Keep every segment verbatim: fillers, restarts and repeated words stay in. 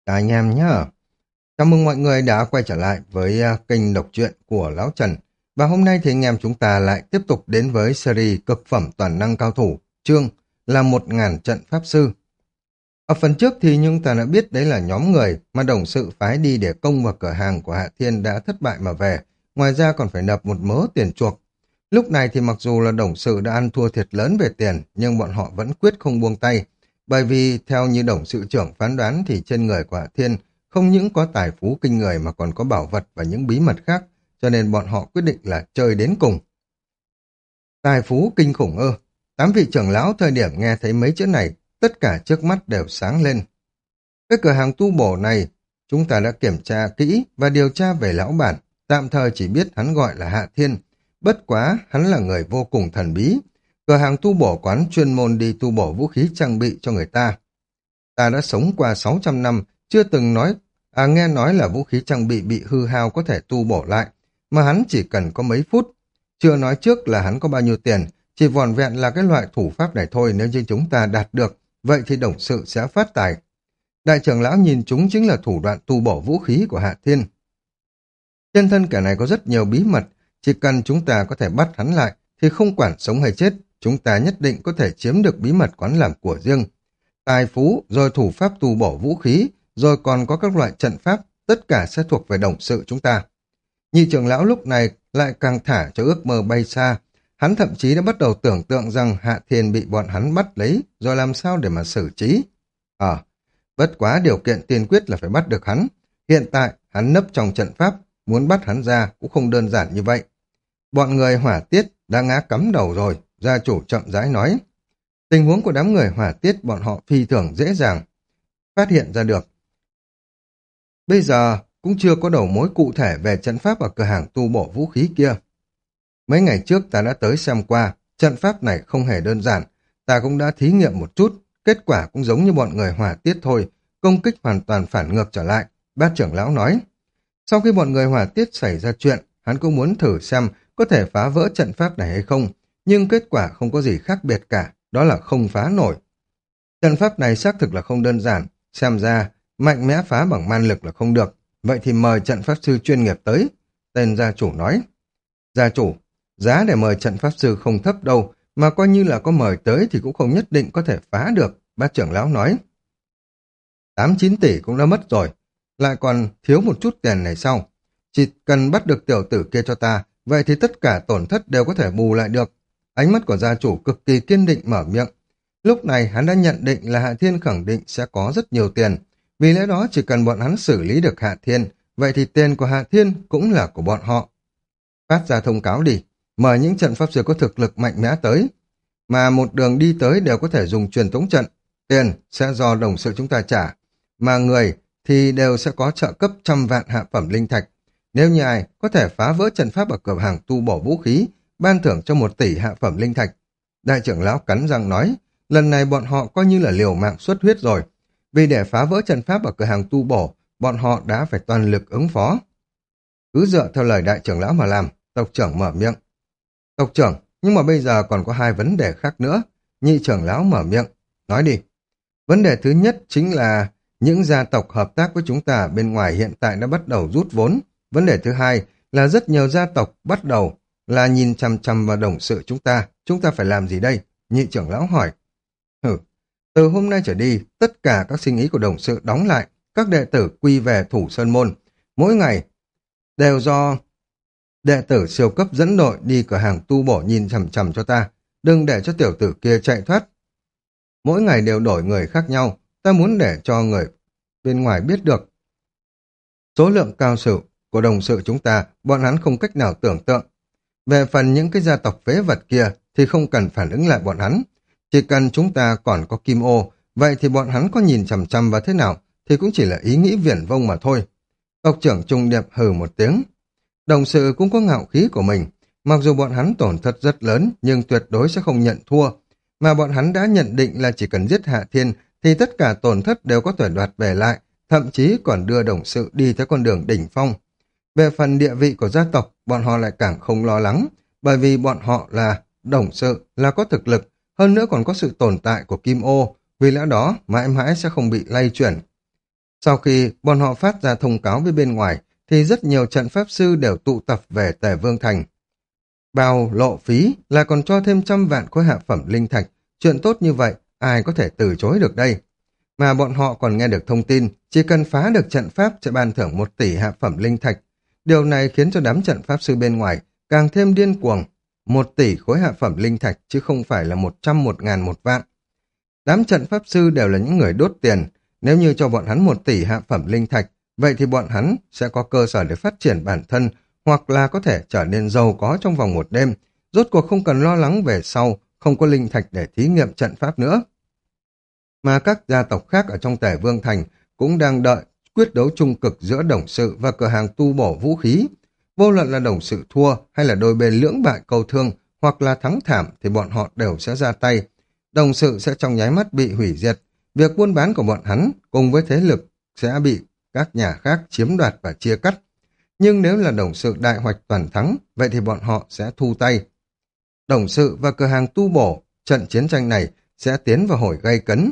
Chào anh em nhé. Chào mừng mọi người đã quay trở lại với à, kênh đọc truyện của Lão Trần. Và hôm nay thì anh em chúng ta lại tiếp tục đến với series cực phẩm toàn năng cao thủ, chương là một ngàn trận pháp sư. Ở phần trước thì chúng ta đã biết đấy là nhóm người mà đồng sự phái đi để công vào cửa hàng của Hạ Thiên đã thất bại mà về, ngoài ra còn phải nộp một mớ tiền chuộc. Lúc này thì mặc dù là đồng sự đã ăn thua thiệt lớn về tiền, nhưng bọn họ vẫn quyết không buông tay, bởi vì theo như đồng sự trưởng phán đoán thì trên người của Hạ Thiên không những có tài phú kinh người mà còn có bảo vật và những bí mật khác, cho nên bọn họ quyết định là chơi đến cùng. Tài phú kinh khủng ư? Tám vị trưởng lão thời điểm nghe thấy mấy chữ này, tất cả trước mắt đều sáng lên. Cái cửa hàng tu bổ này, chúng ta đã kiểm tra kỹ và điều tra về lão bản, tạm thời chỉ biết hắn gọi là Hạ Thiên. Bất quá, hắn là người vô cùng thần bí. Cửa hàng tu bổ quán chuyên môn đi tu bổ vũ khí trang bị cho người ta. Ta đã sống qua sáu trăm năm, chưa từng nói, à nghe nói là vũ khí trang bị bị hư hao có thể tu bổ lại, mà hắn chỉ cần có mấy phút. Chưa nói trước là hắn có bao nhiêu tiền, chỉ vỏn vẹn là cái loại thủ pháp này thôi, nếu như chúng ta đạt được, vậy thì đồng sự sẽ phát tài. Đại trưởng lão nhìn chúng chính là thủ đoạn tu bổ vũ khí của Hạ Thiên. Trên thân kẻ này có rất nhiều bí mật, chỉ cần chúng ta có thể bắt hắn lại, thì không quản sống hay chết, chúng ta nhất định có thể chiếm được bí mật quán làm của riêng. Tài phú, rồi thủ pháp tu bổ vũ khí, rồi còn có các loại trận pháp, tất cả sẽ thuộc về đồng sự chúng ta. Nhị trưởng lão lúc này lại càng thả cho ước mơ bay xa. Hắn thậm chí đã bắt đầu tưởng tượng rằng Hạ Thiên bị bọn hắn bắt lấy, rồi làm sao để mà xử trí. Ờ, bất quá điều kiện tiên quyết là phải bắt được hắn. Hiện tại, hắn nấp trong trận pháp, muốn bắt hắn ra cũng không đơn giản như vậy. Bọn người hỏa tiết đã ngã cắm đầu rồi, gia chủ chậm rãi nói. Tình huống của đám người hỏa tiết bọn họ phi thường dễ dàng phát hiện ra được. Bây giờ cũng chưa có đầu mối cụ thể về trận pháp ở cửa hàng tu bổ vũ khí kia. Mấy ngày trước ta đã tới xem qua, trận pháp này không hề đơn giản. Ta cũng đã thí nghiệm một chút, kết quả cũng giống như bọn người hỏa tiết thôi, công kích hoàn toàn phản ngược trở lại, bát trưởng lão nói. Sau khi bọn người hỏa tiết xảy ra chuyện, hắn cũng muốn thử xem có thể phá vỡ trận pháp này hay không, nhưng kết quả không có gì khác biệt cả, đó là không phá nổi. Trận pháp này xác thực là không đơn giản, xem ra mạnh mẽ phá bằng man lực là không được, vậy thì mời trận pháp sư chuyên nghiệp tới, tên gia chủ nói. Gia chủ, giá để mời trận pháp sư không thấp đâu, mà coi như là có mời tới thì cũng không nhất định có thể phá được, bác trưởng lão nói. Tám chín tỷ cũng đã mất rồi, lại còn thiếu một chút tiền này sau. Chỉ cần bắt được tiểu tử kia cho ta, vậy thì tất cả tổn thất đều có thể bù lại được. Ánh mắt của gia chủ cực kỳ kiên định mở miệng. Lúc này hắn đã nhận định là Hạ Thiên khẳng định sẽ có rất nhiều tiền. Vì lẽ đó chỉ cần bọn hắn xử lý được Hạ Thiên, vậy thì tiền của Hạ Thiên cũng là của bọn họ. Phát ra thông cáo đi, mời những trận pháp sư có thực lực mạnh mẽ tới. Mà một đường đi tới đều có thể dùng truyền tống trận. Tiền sẽ do đồng sự chúng ta trả. Mà người thì đều sẽ có trợ cấp trăm vạn hạ phẩm linh thạch. Nếu như ai có thể phá vỡ trận pháp ở cửa hàng tu bổ vũ khí, ban thưởng cho một tỷ hạ phẩm linh thạch. Đại trưởng lão cắn răng nói, lần này bọn họ coi như là liều mạng xuất huyết rồi. Vì để phá vỡ trận pháp ở cửa hàng tu bổ, bọn họ đã phải toàn lực ứng phó. Cứ dựa theo lời đại trưởng lão mà làm, tộc trưởng mở miệng. Tộc trưởng, nhưng mà bây giờ còn có hai vấn đề khác nữa. Nhị trưởng lão mở miệng, nói đi. Vấn đề thứ nhất chính là những gia tộc hợp tác với chúng ta bên ngoài hiện tại đã bắt đầu rút vốn. Vấn đề thứ hai là rất nhiều gia tộc bắt đầu là nhìn chằm chằm vào đồng sự chúng ta. Chúng ta phải làm gì đây? Nhị trưởng lão hỏi. Hử, từ hôm nay trở đi, tất cả các sinh ý của đồng sự đóng lại, các đệ tử quy về thủ sơn môn. Mỗi ngày đều do đệ tử siêu cấp dẫn đội đi cửa hàng tu bổ nhìn chằm chằm cho ta. Đừng để cho tiểu tử kia chạy thoát. Mỗi ngày đều đổi người khác nhau. Ta muốn để cho người bên ngoài biết được số lượng cao sự của đồng sự chúng ta, bọn hắn không cách nào tưởng tượng. Về phần những cái gia tộc phế vật kia thì không cần phản ứng lại bọn hắn. Chỉ cần chúng ta còn có kim ô, vậy thì bọn hắn có nhìn chằm chằm vào thế nào thì cũng chỉ là ý nghĩ viển vông mà thôi. Tộc trưởng Trung Điệp hừ một tiếng. Đồng sự cũng có ngạo khí của mình. Mặc dù bọn hắn tổn thất rất lớn nhưng tuyệt đối sẽ không nhận thua. Mà bọn hắn đã nhận định là chỉ cần giết Hạ Thiên thì tất cả tổn thất đều có thể đoạt về lại, thậm chí còn đưa đồng sự đi tới con đường đỉnh phong. Về phần địa vị của gia tộc, bọn họ lại càng không lo lắng, bởi vì bọn họ là đồng sự, là có thực lực, hơn nữa còn có sự tồn tại của Kim Ô, vì lẽ đó mãi mãi sẽ không bị lay chuyển. Sau khi bọn họ phát ra thông cáo với bên ngoài, thì rất nhiều trận pháp sư đều tụ tập về Tề Vương Thành. Bao lộ phí là còn cho thêm trăm vạn khối hạ phẩm linh thạch, chuyện tốt như vậy, ai có thể từ chối được đây. Mà bọn họ còn nghe được thông tin, chỉ cần phá được trận pháp sẽ ban thưởng một tỷ hạ phẩm linh thạch. Điều này khiến cho đám trận pháp sư bên ngoài càng thêm điên cuồng. Một tỷ khối hạ phẩm linh thạch chứ không phải là một trăm một ngàn một vạn. Đám trận pháp sư đều là những người đốt tiền. Nếu như cho bọn hắn một tỷ hạ phẩm linh thạch, vậy thì bọn hắn sẽ có cơ sở để phát triển bản thân, hoặc là có thể trở nên giàu có trong vòng một đêm. Rốt cuộc không cần lo lắng về sau, không có linh thạch để thí nghiệm trận pháp nữa. Mà các gia tộc khác ở trong Tề Vương Thành cũng đang đợi quyết đấu trung cực giữa đồng sự và cửa hàng tu bổ vũ khí. Vô luận là đồng sự thua hay là đôi bên lưỡng bại câu thương hoặc là thắng thảm thì bọn họ đều sẽ ra tay. Đồng sự sẽ trong nháy mắt bị hủy diệt. Việc buôn bán của bọn hắn cùng với thế lực sẽ bị các nhà khác chiếm đoạt và chia cắt. Nhưng nếu là đồng sự đại hoạch toàn thắng, vậy thì bọn họ sẽ thu tay. Đồng sự và cửa hàng tu bổ, trận chiến tranh này sẽ tiến vào hồi gay cấn.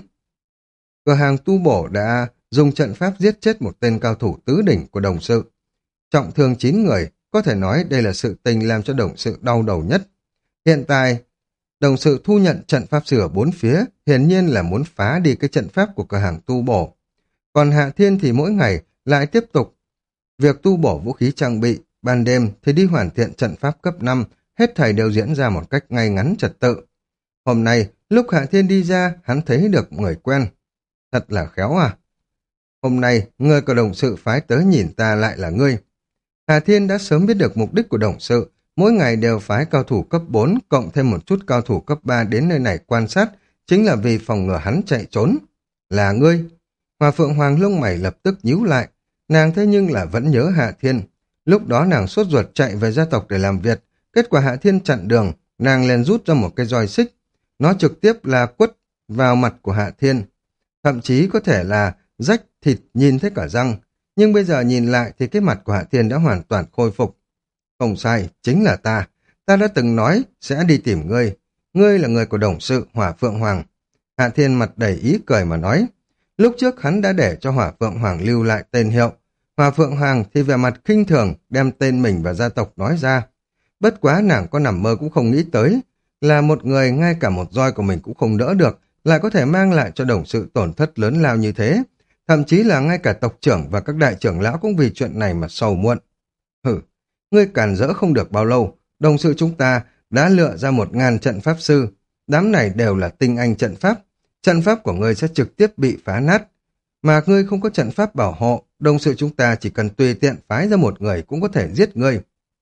Cửa hàng tu bổ đã dùng trận pháp giết chết một tên cao thủ tứ đỉnh của đồng sự. Trọng thương chín người, có thể nói đây là sự tình làm cho đồng sự đau đầu nhất. Hiện tại, đồng sự thu nhận trận pháp sư ở bốn phía, hiển nhiên là muốn phá đi cái trận pháp của cửa hàng tu bổ. Còn Hạ Thiên thì mỗi ngày lại tiếp tục việc tu bổ vũ khí trang bị, ban đêm thì đi hoàn thiện trận pháp cấp năm, hết thảy đều diễn ra một cách ngay ngắn trật tự. Hôm nay, lúc Hạ Thiên đi ra, hắn thấy được người quen. Thật là khéo à? Hôm nay, người của đồng sự phái tới nhìn ta lại là ngươi. Hạ Thiên đã sớm biết được mục đích của đồng sự, mỗi ngày đều phái cao thủ cấp bốn cộng thêm một chút cao thủ cấp ba đến nơi này quan sát, chính là vì phòng ngừa hắn chạy trốn. Là ngươi. Hòa Phượng Hoàng lông mày lập tức nhíu lại, nàng thế nhưng là vẫn nhớ Hạ Thiên. Lúc đó nàng sốt ruột chạy về gia tộc để làm việc, kết quả Hạ Thiên chặn đường, nàng liền rút ra một cái roi xích. Nó trực tiếp là quất vào mặt của Hạ Thiên. Thậm chí có thể là rách thịt nhìn thấy cả răng. Nhưng bây giờ nhìn lại thì cái mặt của Hạ Thiên đã hoàn toàn khôi phục. Không sai, chính là ta. Ta đã từng nói sẽ đi tìm ngươi. Ngươi là người của đồng sự Hỏa Phượng Hoàng. Hạ Thiên mặt đầy ý cười mà nói. Lúc trước hắn đã để cho Hỏa Phượng Hoàng lưu lại tên hiệu. Hỏa Phượng Hoàng thì về mặt khinh thường đem tên mình và gia tộc nói ra. Bất quá nàng có nằm mơ cũng không nghĩ tới. Là một người ngay cả một roi của mình cũng không đỡ được, lại có thể mang lại cho đồng sự tổn thất lớn lao như thế. Thậm chí là ngay cả tộc trưởng và các đại trưởng lão cũng vì chuyện này mà sầu muộn. Hử, ngươi càn rỡ không được bao lâu, đồng sự chúng ta đã lựa ra một ngàn trận pháp sư. Đám này đều là tinh anh trận pháp. Trận pháp của ngươi sẽ trực tiếp bị phá nát. Mà ngươi không có trận pháp bảo hộ, đồng sự chúng ta chỉ cần tùy tiện phái ra một người cũng có thể giết ngươi.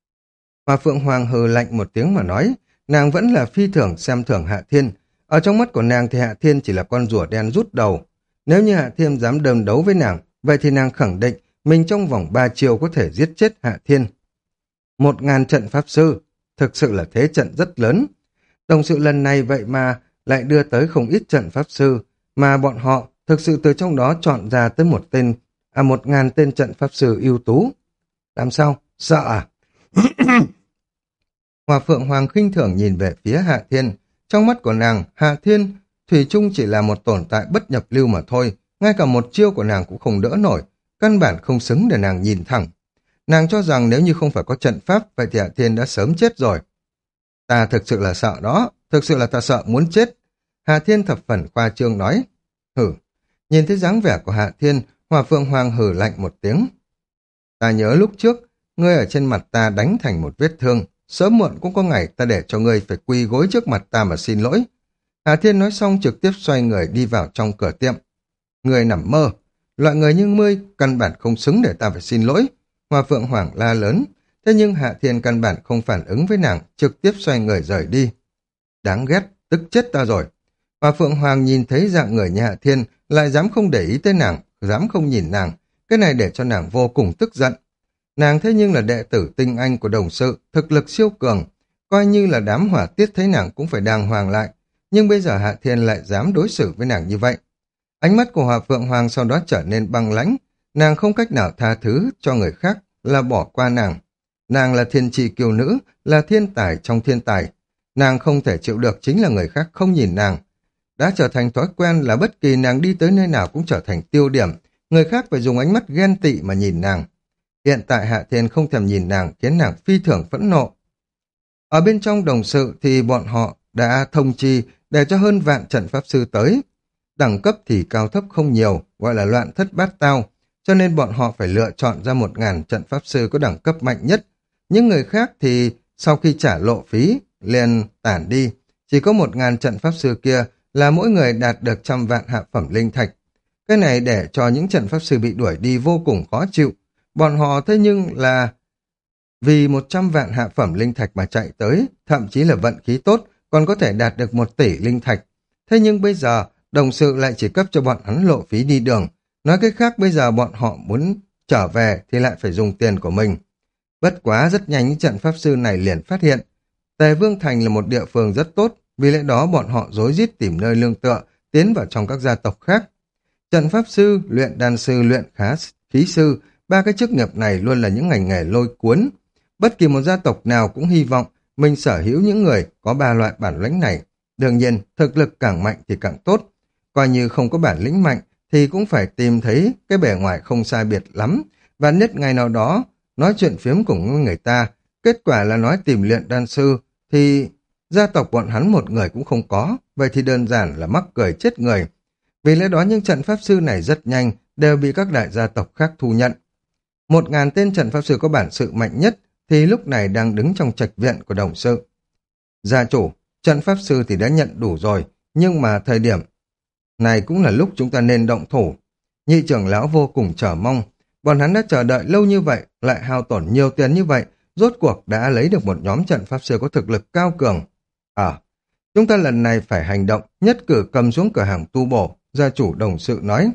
Hòa Phượng Hoàng hừ lạnh một tiếng mà nói, nàng vẫn là phi thường xem thường Hạ Thiên. Ở trong mắt của nàng thì Hạ Thiên chỉ là con rùa đen rút đầu. Nếu như Hạ Thiên dám đơm đấu với nàng, vậy thì nàng khẳng định mình trong vòng ba chiều có thể giết chết Hạ Thiên. Một ngàn trận pháp sư, thực sự là thế trận rất lớn. Đồng sự lần này vậy mà lại đưa tới không ít trận pháp sư, mà bọn họ thực sự từ trong đó chọn ra tới một tên, à một ngàn tên trận pháp sư ưu tú. Làm sao? Sợ à? Hòa Phượng Hoàng khinh thường nhìn về phía Hạ Thiên. Trong mắt của nàng, Hạ Thiên thủy chung chỉ là một tồn tại bất nhập lưu mà thôi. Ngay cả một chiêu của nàng cũng không đỡ nổi. Căn bản không xứng để nàng nhìn thẳng. Nàng cho rằng nếu như không phải có trận pháp, vậy thì Hạ Thiên đã sớm chết rồi. Ta thực sự là sợ đó. Thực sự là ta sợ muốn chết. Hạ Thiên thập phần khoa trương nói. Hử. Nhìn thấy dáng vẻ của Hạ Thiên, Hòa Phượng Hoàng hử lạnh một tiếng. Ta nhớ lúc trước, ngươi ở trên mặt ta đánh thành một vết thương. Sớm muộn cũng có ngày ta để cho ngươi phải quỳ gối trước mặt ta mà xin lỗi. Hà Thiên nói xong trực tiếp xoay người đi vào trong cửa tiệm. Người nằm mơ. Loại người như ngươi căn bản không xứng để ta phải xin lỗi. Hòa Phượng Hoàng la lớn. Thế nhưng Hạ Thiên căn bản không phản ứng với nàng, trực tiếp xoay người rời đi. Đáng ghét, tức chết ta rồi. Hòa Phượng Hoàng nhìn thấy dạng người như Hạ Thiên, lại dám không để ý tới nàng, dám không nhìn nàng. Cái này để cho nàng vô cùng tức giận. Nàng thế nhưng là đệ tử tinh anh của đồng sự, thực lực siêu cường. Coi như là đám hỏa tiết thấy nàng cũng phải đàng hoàng lại. Nhưng bây giờ Hạ Thiên lại dám đối xử với nàng như vậy. Ánh mắt của Hòa Phượng Hoàng sau đó trở nên băng lãnh. Nàng không cách nào tha thứ cho người khác là bỏ qua nàng. Nàng là thiên tri kiêu nữ, là thiên tài trong thiên tài. Nàng không thể chịu được chính là người khác không nhìn nàng. Đã trở thành thói quen là bất kỳ nàng đi tới nơi nào cũng trở thành tiêu điểm, Người khác phải dùng ánh mắt ghen tị mà nhìn nàng. Hiện tại Hạ Thiên không thèm nhìn nàng khiến nàng phi thường phẫn nộ. Ở bên trong đồng sự thì bọn họ đã thông chi để cho hơn vạn trận pháp sư tới. Đẳng cấp thì cao thấp không nhiều, gọi là loạn thất bát tao, cho nên bọn họ phải lựa chọn ra một ngàn trận pháp sư có đẳng cấp mạnh nhất. Những người khác thì sau khi trả lộ phí, liền tản đi. Chỉ có một ngàn trận pháp sư kia là mỗi người đạt được trăm vạn hạ phẩm linh thạch. Cái này để cho những trận pháp sư bị đuổi đi vô cùng khó chịu. Bọn họ thế nhưng là vì một trăm vạn hạ phẩm linh thạch mà chạy tới, thậm chí là vận khí tốt, còn có thể đạt được một tỷ linh thạch. Thế nhưng bây giờ, đồng sự lại chỉ cấp cho bọn hắn lộ phí đi đường. Nói cách khác bây giờ bọn họ muốn trở về thì lại phải dùng tiền của mình. Bất quá rất nhanh những trận pháp sư này liền phát hiện. Tề Vương Thành là một địa phương rất tốt, vì lẽ đó bọn họ rối rít tìm nơi lương tựa, tiến vào trong các gia tộc khác. Trận pháp sư, luyện đan sư, luyện khá khí sư, ba cái chức nghiệp này luôn là những ngành nghề lôi cuốn. Bất kỳ một gia tộc nào cũng hy vọng mình sở hữu những người có ba loại bản lĩnh này. Đương nhiên, thực lực càng mạnh thì càng tốt. Coi như không có bản lĩnh mạnh thì cũng phải tìm thấy cái bề ngoài không sai biệt lắm. Và nhất ngày nào đó, nói chuyện phiếm cùng người ta, kết quả là nói tìm luyện đan sư thì gia tộc bọn hắn một người cũng không có. Vậy thì đơn giản là mắc cười chết người. Vì lẽ đó những trận pháp sư này rất nhanh đều bị các đại gia tộc khác thu nhận. Một ngàn tên trận pháp sư có bản sự mạnh nhất thì lúc này đang đứng trong trạch viện của đồng sự. Gia chủ, trận pháp sư thì đã nhận đủ rồi, nhưng mà thời điểm này cũng là lúc chúng ta nên động thủ. Nhị trưởng lão vô cùng chờ mong, bọn hắn đã chờ đợi lâu như vậy, lại hao tổn nhiều tiền như vậy, rốt cuộc đã lấy được một nhóm trận pháp sư có thực lực cao cường. Ờ, chúng ta lần này phải hành động, nhất cử cầm xuống cửa hàng tu bổ, gia chủ đồng sự nói.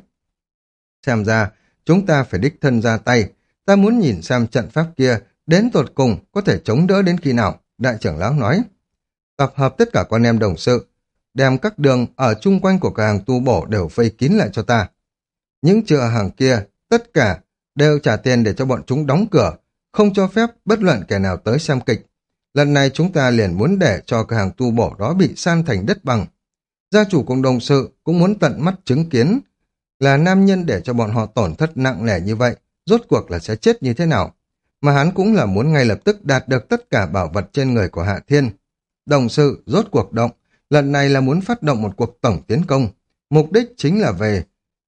Xem ra, chúng ta phải đích thân ra tay, ta muốn nhìn xem trận pháp kia đến tột cùng có thể chống đỡ đến khi nào, đại trưởng lão nói. Tập hợp tất cả con em đồng sự, đem các đường ở chung quanh của cửa hàng tu bổ đều vây kín lại cho ta. Những chợ hàng kia, tất cả đều trả tiền để cho bọn chúng đóng cửa, không cho phép bất luận kẻ nào tới xem kịch. Lần này chúng ta liền muốn để cho cửa hàng tu bổ đó bị san thành đất bằng. Gia chủ cùng đồng sự cũng muốn tận mắt chứng kiến là nam nhân để cho bọn họ tổn thất nặng nề như vậy, rốt cuộc là sẽ chết như thế nào. Mà hắn cũng là muốn ngay lập tức đạt được tất cả bảo vật trên người của Hạ Thiên. Đồng sự rốt cuộc động, lần này là muốn phát động một cuộc tổng tiến công. Mục đích chính là về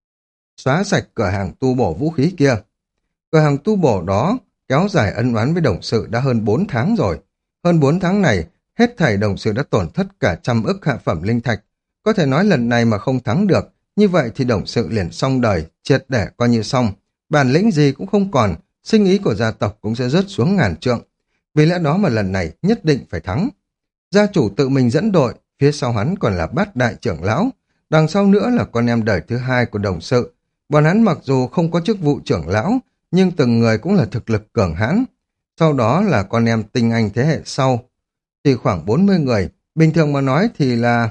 xóa sạch cửa hàng tu bổ vũ khí kia. Cửa hàng tu bổ đó kéo dài ân oán với đồng sự đã hơn bốn tháng rồi. Hơn bốn tháng này, hết thảy đồng sự đã tổn thất cả trăm ức hạ phẩm linh thạch. Có thể nói lần này mà không thắng được, như vậy thì đồng sự liền xong đời, triệt để coi như xong. Bản lĩnh gì cũng không còn, sinh ý của gia tộc cũng sẽ rớt xuống ngàn trượng. Vì lẽ đó mà lần này nhất định phải thắng. Gia chủ tự mình dẫn đội, phía sau hắn còn là bát đại trưởng lão, đằng sau nữa là con em đời thứ hai của đồng sự. Bọn hắn mặc dù không có chức vụ trưởng lão, nhưng từng người cũng là thực lực cường hãn. Sau đó là con em tinh anh thế hệ sau, thì khoảng bốn mươi người, bình thường mà nói thì là...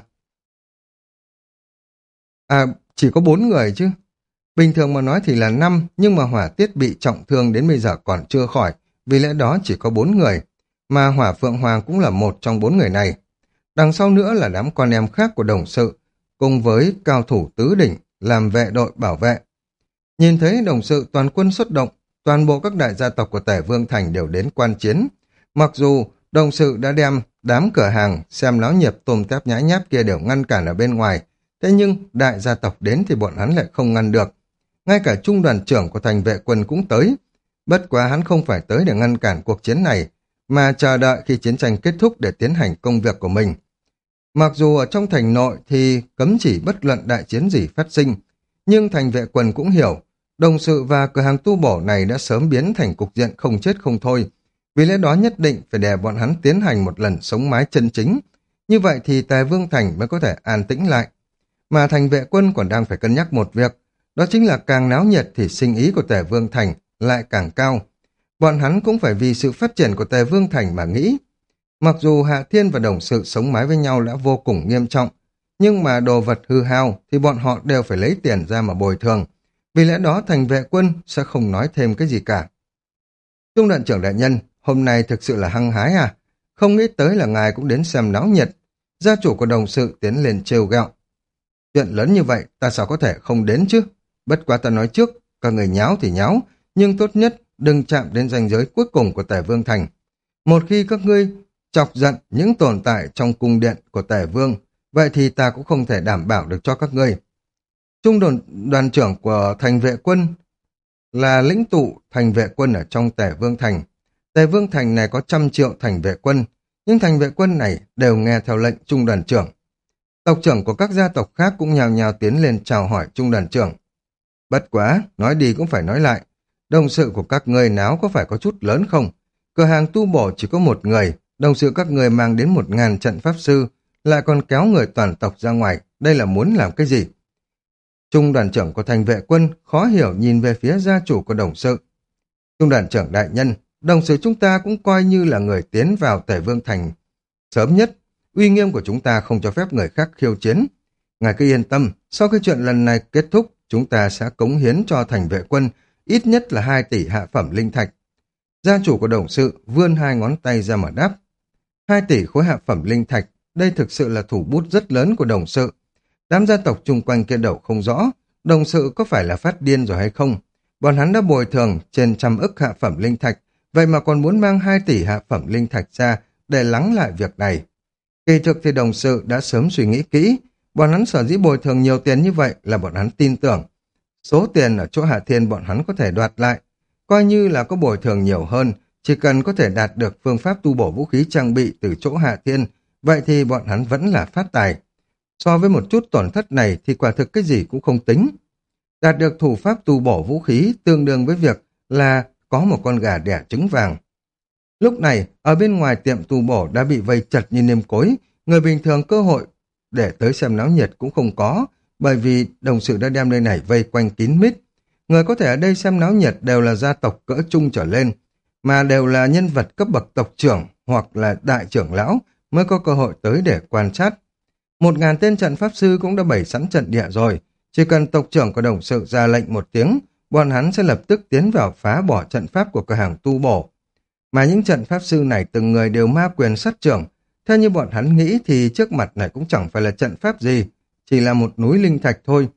À, chỉ có bốn người chứ. Bình thường mà nói thì là năm, nhưng mà Hỏa Tiết bị trọng thương đến bây giờ còn chưa khỏi, vì lẽ đó chỉ có bốn người, mà Hỏa Phượng Hoàng cũng là một trong bốn người này. Đằng sau nữa là đám con em khác của đồng sự, cùng với cao thủ tứ đỉnh, làm vệ đội bảo vệ. Nhìn thấy đồng sự toàn quân xuất động, toàn bộ các đại gia tộc của Tể Vương Thành đều đến quan chiến. Mặc dù đồng sự đã đem đám cửa hàng xem náo nhiệt tôm tép nhãi nháp kia đều ngăn cản ở bên ngoài, thế nhưng đại gia tộc đến thì bọn hắn lại không ngăn được. Ngay cả trung đoàn trưởng của thành vệ quân cũng tới. Bất quá hắn không phải tới để ngăn cản cuộc chiến này, mà chờ đợi khi chiến tranh kết thúc để tiến hành công việc của mình. Mặc dù ở trong thành nội thì cấm chỉ bất luận đại chiến gì phát sinh, nhưng thành vệ quân cũng hiểu, đồng sự và cửa hàng tu bổ này đã sớm biến thành cục diện không chết không thôi. Vì lẽ đó nhất định phải để bọn hắn tiến hành một lần sống mái chân chính. Như vậy thì Tề Vương Thành mới có thể an tĩnh lại. Mà thành vệ quân còn đang phải cân nhắc một việc, đó chính là càng náo nhiệt thì sinh ý của Tề Vương Thành lại càng cao. Bọn hắn cũng phải vì sự phát triển của Tề Vương Thành mà nghĩ. Mặc dù Hạ Thiên và đồng sự sống mái với nhau đã vô cùng nghiêm trọng, nhưng mà đồ vật hư hao thì bọn họ đều phải lấy tiền ra mà bồi thường. Vì lẽ đó thành vệ quân sẽ không nói thêm cái gì cả. Trung đoàn trưởng đại nhân, hôm nay thực sự là hăng hái à? Không nghĩ tới là ngài cũng đến xem náo nhiệt. Gia chủ của đồng sự tiến lên trêu ghẹo. Chuyện lớn như vậy ta sao có thể không đến chứ? Bất quá ta nói trước, các người nháo thì nháo, nhưng tốt nhất đừng chạm đến ranh giới cuối cùng của Tề Vương Thành. Một khi các ngươi chọc giận những tồn tại trong cung điện của Tề Vương, vậy thì ta cũng không thể đảm bảo được cho các ngươi. Trung đoàn, đoàn trưởng của thành vệ quân là lĩnh tụ thành vệ quân ở trong Tề Vương Thành. Tề Vương Thành này có trăm triệu thành vệ quân, nhưng thành vệ quân này đều nghe theo lệnh trung đoàn trưởng. Tộc trưởng của các gia tộc khác cũng nhào nhào tiến lên chào hỏi trung đoàn trưởng. Bất quá, nói đi cũng phải nói lại. Đồng sự của các ngươi náo có phải có chút lớn không? Cửa hàng tu bổ chỉ có một người, đồng sự các người mang đến một ngàn trận pháp sư, lại còn kéo người toàn tộc ra ngoài, đây là muốn làm cái gì? Trung đoàn trưởng của thành vệ quân khó hiểu nhìn về phía gia chủ của đồng sự. Trung đoàn trưởng đại nhân, đồng sự chúng ta cũng coi như là người tiến vào Tề Vương Thành sớm nhất, uy nghiêm của chúng ta không cho phép người khác khiêu chiến. Ngài cứ yên tâm, sau khi chuyện lần này kết thúc, chúng ta sẽ cống hiến cho thành vệ quân ít nhất là hai tỷ hạ phẩm linh thạch. Gia chủ của đồng sự vươn hai ngón tay ra mà đáp. Hai tỷ khối hạ phẩm linh thạch, đây thực sự là thủ bút rất lớn của đồng sự. Đám gia tộc chung quanh kia đầu không rõ, đồng sự có phải là phát điên rồi hay không? Bọn hắn đã bồi thường trên trăm ức hạ phẩm linh thạch, vậy mà còn muốn mang hai tỷ hạ phẩm linh thạch ra để lắng lại việc này. Kỳ thực thì đồng sự đã sớm suy nghĩ kỹ, bọn hắn sở dĩ bồi thường nhiều tiền như vậy là bọn hắn tin tưởng. Số tiền ở chỗ Hạ Thiên bọn hắn có thể đoạt lại, coi như là có bồi thường nhiều hơn, chỉ cần có thể đạt được phương pháp tu bổ vũ khí trang bị từ chỗ Hạ Thiên, vậy thì bọn hắn vẫn là phát tài. So với một chút tổn thất này thì quả thực cái gì cũng không tính. Đạt được thủ pháp tu bổ vũ khí tương đương với việc là có một con gà đẻ trứng vàng. Lúc này, ở bên ngoài tiệm tu bổ đã bị vây chật như nêm cối, người bình thường cơ hội để tới xem náo nhiệt cũng không có, bởi vì đồng sự đã đem nơi này vây quanh kín mít. Người có thể ở đây xem náo nhiệt đều là gia tộc cỡ trung trở lên, mà đều là nhân vật cấp bậc tộc trưởng hoặc là đại trưởng lão mới có cơ hội tới để quan sát. Một ngàn tên trận pháp sư cũng đã bày sẵn trận địa rồi, chỉ cần tộc trưởng của đồng sự ra lệnh một tiếng, bọn hắn sẽ lập tức tiến vào phá bỏ trận pháp của cửa hàng tu bổ. Mà những trận pháp sư này từng người đều ma quyền sát trưởng, theo như bọn hắn nghĩ thì trước mặt này cũng chẳng phải là trận pháp gì, chỉ là một núi linh thạch thôi.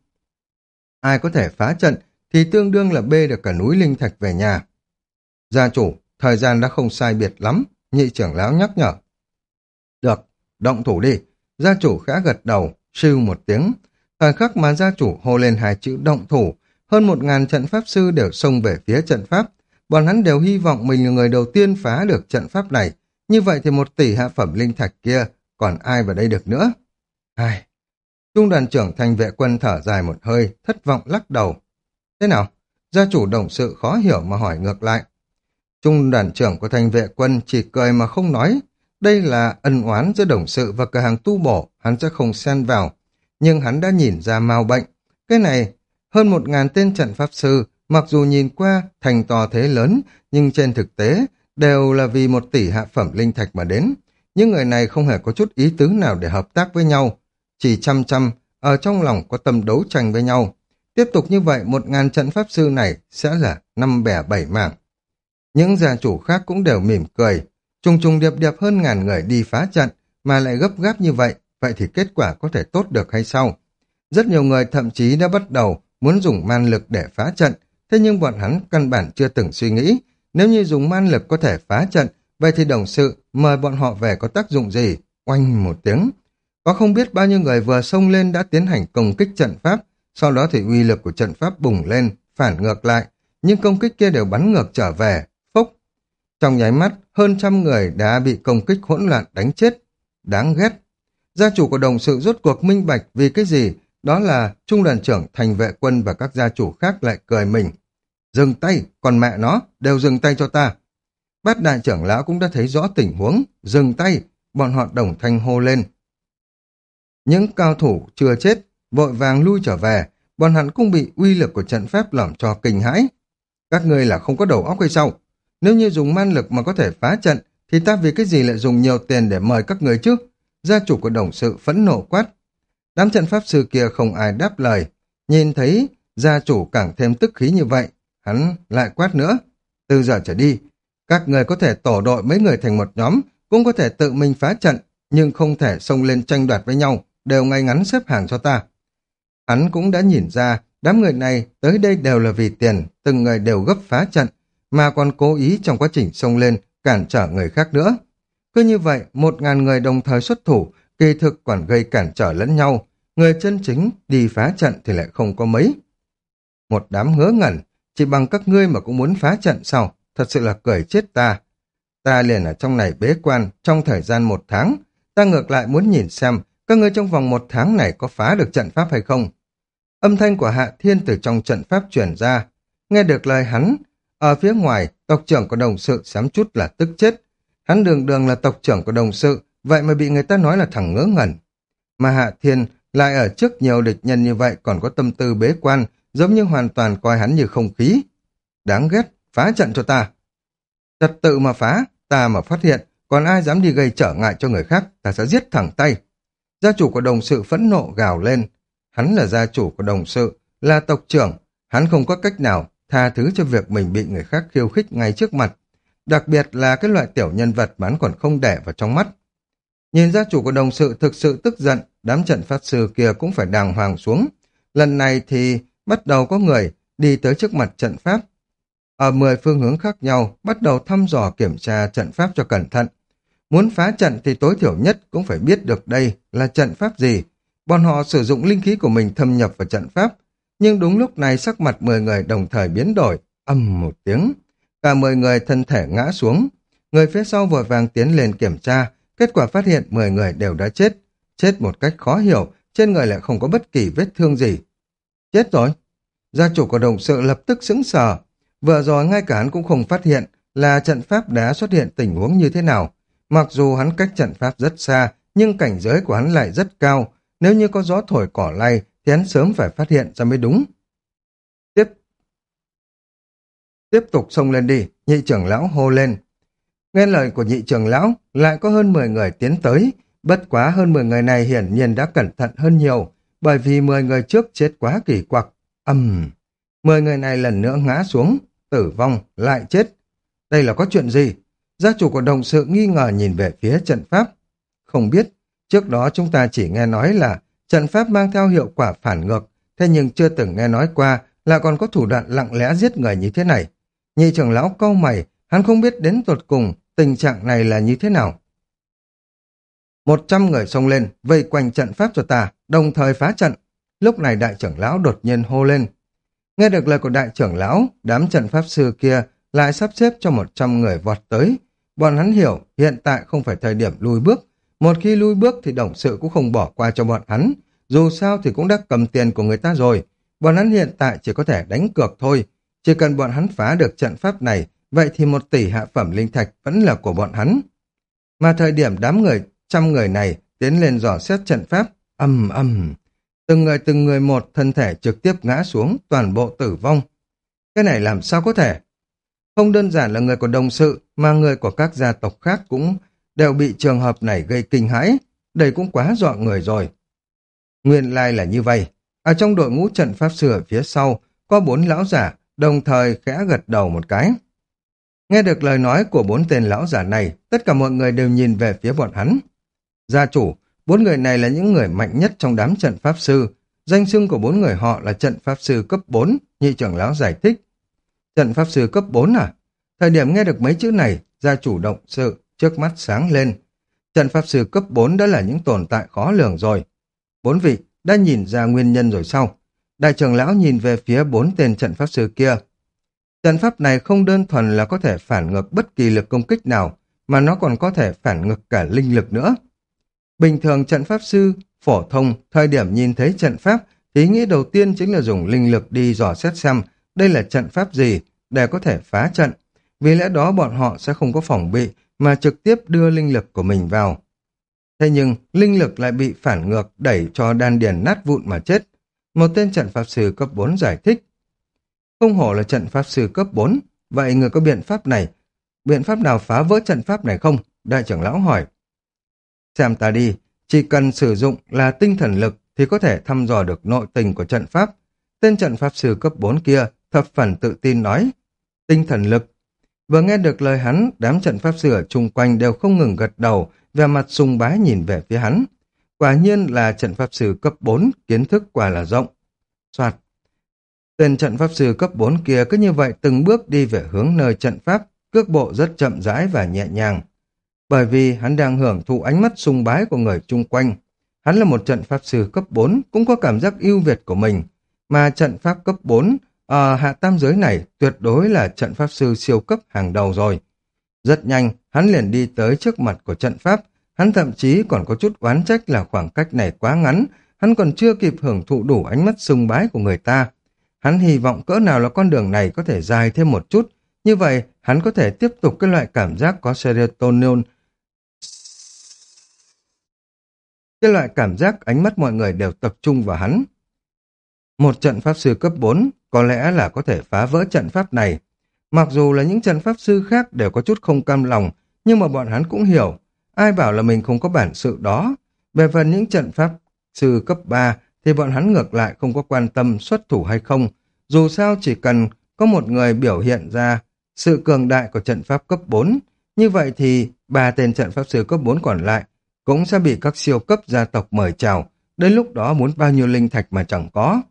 Ai có thể phá trận thì tương đương là bê được cả núi linh thạch về nhà. Gia chủ, thời gian đã không sai biệt lắm, nhị trưởng lão nhắc nhở. Được, động thủ đi. Gia chủ khẽ gật đầu, siêu một tiếng. Thời khắc mà gia chủ hô lên hai chữ động thủ, hơn một ngàn trận pháp sư đều xông về phía trận pháp. Bọn hắn đều hy vọng mình là người đầu tiên phá được trận pháp này. Như vậy thì một tỷ hạ phẩm linh thạch kia, còn ai vào đây được nữa? Ai? Trung đoàn trưởng thành vệ quân thở dài một hơi, thất vọng lắc đầu. Thế nào? Gia chủ đồng sự khó hiểu mà hỏi ngược lại. Trung đoàn trưởng của thành vệ quân chỉ cười mà không nói. Đây là ân oán giữa đồng sự và cửa hàng tu bổ, hắn sẽ không xen vào. Nhưng hắn đã nhìn ra mau bệnh. Cái này, hơn một ngàn tên trận pháp sư, mặc dù nhìn qua thành to thế lớn, nhưng trên thực tế đều là vì một tỷ hạ phẩm linh thạch mà đến. Những người này không hề có chút ý tứ nào để hợp tác với nhau. Chỉ chăm chăm, ở trong lòng có tâm đấu tranh với nhau. Tiếp tục như vậy, một ngàn trận pháp sư này sẽ là năm bẻ bảy mảng. Những gia chủ khác cũng đều mỉm cười. Trùng trùng điệp điệp hơn ngàn người đi phá trận, mà lại gấp gáp như vậy, vậy thì kết quả có thể tốt được hay sao? Rất nhiều người thậm chí đã bắt đầu muốn dùng man lực để phá trận, thế nhưng bọn hắn căn bản chưa từng suy nghĩ, nếu như dùng man lực có thể phá trận, vậy thì đồng sự mời bọn họ về có tác dụng gì? Oanh một tiếng. Có không biết bao nhiêu người vừa xông lên đã tiến hành công kích trận pháp, sau đó thì uy lực của trận pháp bùng lên, phản ngược lại, nhưng công kích kia đều bắn ngược trở về, phốc. Trong nháy mắt, hơn trăm người đã bị công kích hỗn loạn đánh chết. Đáng ghét. Gia chủ của đồng sự rốt cuộc minh bạch vì cái gì, đó là trung đoàn trưởng thành vệ quân và các gia chủ khác lại cười mình. Dừng tay, còn mẹ nó, đều dừng tay cho ta. Bát đại trưởng lão cũng đã thấy rõ tình huống, dừng tay, bọn họ đồng thanh hô lên. Những cao thủ chưa chết, vội vàng lui trở về, bọn hắn cũng bị uy lực của trận pháp làm cho kinh hãi. Các ngươi là không có đầu óc hay sao? Nếu như dùng man lực mà có thể phá trận, thì ta vì cái gì lại dùng nhiều tiền để mời các người chứ? Gia chủ của đồng sự phẫn nộ quát. Đám trận pháp sư kia không ai đáp lời. Nhìn thấy gia chủ càng thêm tức khí như vậy, hắn lại quát nữa. Từ giờ trở đi, các người có thể tổ đội mấy người thành một nhóm, cũng có thể tự mình phá trận, nhưng không thể xông lên tranh đoạt với nhau, đều ngay ngắn xếp hàng cho ta. Hắn cũng đã nhìn ra đám người này tới đây đều là vì tiền, từng người đều gấp phá trận, mà còn cố ý trong quá trình xông lên cản trở người khác nữa. Cứ như vậy, một ngàn người đồng thời xuất thủ, kỳ thực còn gây cản trở lẫn nhau, người chân chính đi phá trận thì lại không có mấy. Một đám ngớ ngẩn, chỉ bằng các ngươi mà cũng muốn phá trận sao? Thật sự là cười chết ta. Ta liền ở trong này bế quan trong thời gian một tháng, ta ngược lại muốn nhìn xem các ngươi trong vòng một tháng này có phá được trận pháp hay không. Âm thanh của Hạ Thiên từ trong trận pháp truyền ra. Nghe được lời hắn, ở phía ngoài, tộc trưởng của đồng sự xém chút là tức chết. Hắn đường đường là tộc trưởng của đồng sự, vậy mà bị người ta nói là thằng ngớ ngẩn. Mà Hạ Thiên lại ở trước nhiều địch nhân như vậy còn có tâm tư bế quan, giống như hoàn toàn coi hắn như không khí. Đáng ghét, phá trận cho ta. Trật tự mà phá, ta mà phát hiện, còn ai dám đi gây trở ngại cho người khác, ta sẽ giết thẳng tay. Gia chủ của đồng sự phẫn nộ gào lên. Hắn là gia chủ của đồng sự, là tộc trưởng, hắn không có cách nào tha thứ cho việc mình bị người khác khiêu khích ngay trước mặt. Đặc biệt là cái loại tiểu nhân vật mà hắn còn không để vào trong mắt. Nhìn gia chủ của đồng sự thực sự tức giận, đám trận pháp sư kia cũng phải đàng hoàng xuống. Lần này thì bắt đầu có người đi tới trước mặt trận pháp. Ở mười phương hướng khác nhau, bắt đầu thăm dò kiểm tra trận pháp cho cẩn thận. Muốn phá trận thì tối thiểu nhất cũng phải biết được đây là trận pháp gì. Bọn họ sử dụng linh khí của mình thâm nhập vào trận pháp. Nhưng đúng lúc này sắc mặt mười người đồng thời biến đổi, ầm một tiếng. Cả mười người thân thể ngã xuống. Người phía sau vội vàng tiến lên kiểm tra, kết quả phát hiện mười người đều đã chết. Chết một cách khó hiểu, trên người lại không có bất kỳ vết thương gì. Chết rồi. Gia chủ của đồng sự lập tức sững sờ. Vừa rồi ngay cả hắn cũng không phát hiện là trận pháp đã xuất hiện tình huống như thế nào. Mặc dù hắn cách trận pháp rất xa, nhưng cảnh giới của hắn lại rất cao. Nếu như có gió thổi cỏ lay, thì hắn sớm phải phát hiện ra mới đúng. Tiếp Tiếp tục xông lên đi, nhị trưởng lão hô lên. Nghe lời của nhị trưởng lão, lại có hơn mười người tiến tới. Bất quá hơn mười người này hiển nhiên đã cẩn thận hơn nhiều, bởi vì mười người trước chết quá kỳ quặc. Ầm, mười người này lần nữa ngã xuống, tử vong, lại chết. Đây là có chuyện gì? Gia chủ của đồng sự nghi ngờ nhìn về phía trận pháp. Không biết, trước đó chúng ta chỉ nghe nói là trận pháp mang theo hiệu quả phản ngược, thế nhưng chưa từng nghe nói qua là còn có thủ đoạn lặng lẽ giết người như thế này. Nhị trưởng lão cau mày, hắn không biết đến tột cùng tình trạng này là như thế nào. Một trăm người xông lên, vây quanh trận pháp cho ta, đồng thời phá trận. Lúc này đại trưởng lão đột nhiên hô lên. Nghe được lời của đại trưởng lão, đám trận pháp sư kia lại sắp xếp cho một trăm người vọt tới. Bọn hắn hiểu hiện tại không phải thời điểm lùi bước. Một khi lùi bước thì đồng sự cũng không bỏ qua cho bọn hắn. Dù sao thì cũng đã cầm tiền của người ta rồi. Bọn hắn hiện tại chỉ có thể đánh cược thôi. Chỉ cần bọn hắn phá được trận pháp này, vậy thì một tỷ hạ phẩm linh thạch vẫn là của bọn hắn. Mà thời điểm đám người, trăm người này tiến lên dò xét trận pháp, ầm ầm. Từng người từng người một thân thể trực tiếp ngã xuống, toàn bộ tử vong. Cái này làm sao có thể? Không đơn giản là người của đồng sự, mà người của các gia tộc khác cũng đều bị trường hợp này gây kinh hãi. Đây cũng quá dọa người rồi. Nguyên lai là như vậy. Ở trong đội ngũ trận pháp sư ở phía sau, có bốn lão giả, đồng thời khẽ gật đầu một cái. Nghe được lời nói của bốn tên lão giả này, tất cả mọi người đều nhìn về phía bọn hắn. Gia chủ, bốn người này là những người mạnh nhất trong đám trận pháp sư. Danh xưng của bốn người họ là trận pháp sư cấp bốn, nhị trưởng lão giải thích. Trận pháp sư cấp bốn à? Thời điểm nghe được mấy chữ này, gia chủ động sự, trước mắt sáng lên. Trận pháp sư cấp bốn đã là những tồn tại khó lường rồi. Bốn vị đã nhìn ra nguyên nhân rồi sao? Đại trưởng lão nhìn về phía bốn tên trận pháp sư kia. Trận pháp này không đơn thuần là có thể phản ngược bất kỳ lực công kích nào, mà nó còn có thể phản ngược cả linh lực nữa. Bình thường trận pháp sư, phổ thông, thời điểm nhìn thấy trận pháp, thì ý nghĩ đầu tiên chính là dùng linh lực đi dò xét xem đây là trận pháp gì để có thể phá trận. Vì lẽ đó bọn họ sẽ không có phòng bị mà trực tiếp đưa linh lực của mình vào. Thế nhưng linh lực lại bị phản ngược đẩy cho đan điền nát vụn mà chết. Một tên trận pháp sư cấp bốn giải thích. Không hổ là trận pháp sư cấp bốn, vậy người có biện pháp này, biện pháp nào phá vỡ trận pháp này không? Đại trưởng lão hỏi. Xem ta đi, chỉ cần sử dụng là tinh thần lực thì có thể thăm dò được nội tình của trận pháp. Tên trận pháp sư cấp bốn kia thập phần tự tin nói. Tinh thần lực. Vừa nghe được lời hắn, đám trận pháp sư ở chung quanh đều không ngừng gật đầu, vẻ mặt sùng bái nhìn về phía hắn. Quả nhiên là trận pháp sư cấp bốn, kiến thức quả là rộng. Soạt. Tên trận pháp sư cấp bốn kia cứ như vậy từng bước đi về hướng nơi trận pháp, cước bộ rất chậm rãi và nhẹ nhàng. Bởi vì hắn đang hưởng thụ ánh mắt sùng bái của người chung quanh. Hắn là một trận pháp sư cấp bốn, cũng có cảm giác ưu việt của mình. Mà trận pháp cấp bốn ở hạ tam giới này tuyệt đối là trận pháp sư siêu cấp hàng đầu rồi. Rất nhanh, hắn liền đi tới trước mặt của trận pháp. Hắn thậm chí còn có chút oán trách là khoảng cách này quá ngắn. Hắn còn chưa kịp hưởng thụ đủ ánh mắt sùng bái của người ta. Hắn hy vọng cỡ nào là con đường này có thể dài thêm một chút. Như vậy, hắn có thể tiếp tục cái loại cảm giác có serotonin. Cái loại cảm giác ánh mắt mọi người đều tập trung vào hắn. Một trận pháp sư cấp bốn có lẽ là có thể phá vỡ trận pháp này. Mặc dù là những trận pháp sư khác đều có chút không cam lòng, nhưng mà bọn hắn cũng hiểu. Ai bảo là mình không có bản sự đó. Về phần những trận pháp sư cấp ba thì bọn hắn ngược lại không có quan tâm xuất thủ hay không. Dù sao chỉ cần có một người biểu hiện ra sự cường đại của trận pháp cấp bốn, như vậy thì ba tên trận pháp sư cấp bốn còn lại cũng sẽ bị các siêu cấp gia tộc mời chào. Đến lúc đó muốn bao nhiêu linh thạch mà chẳng có.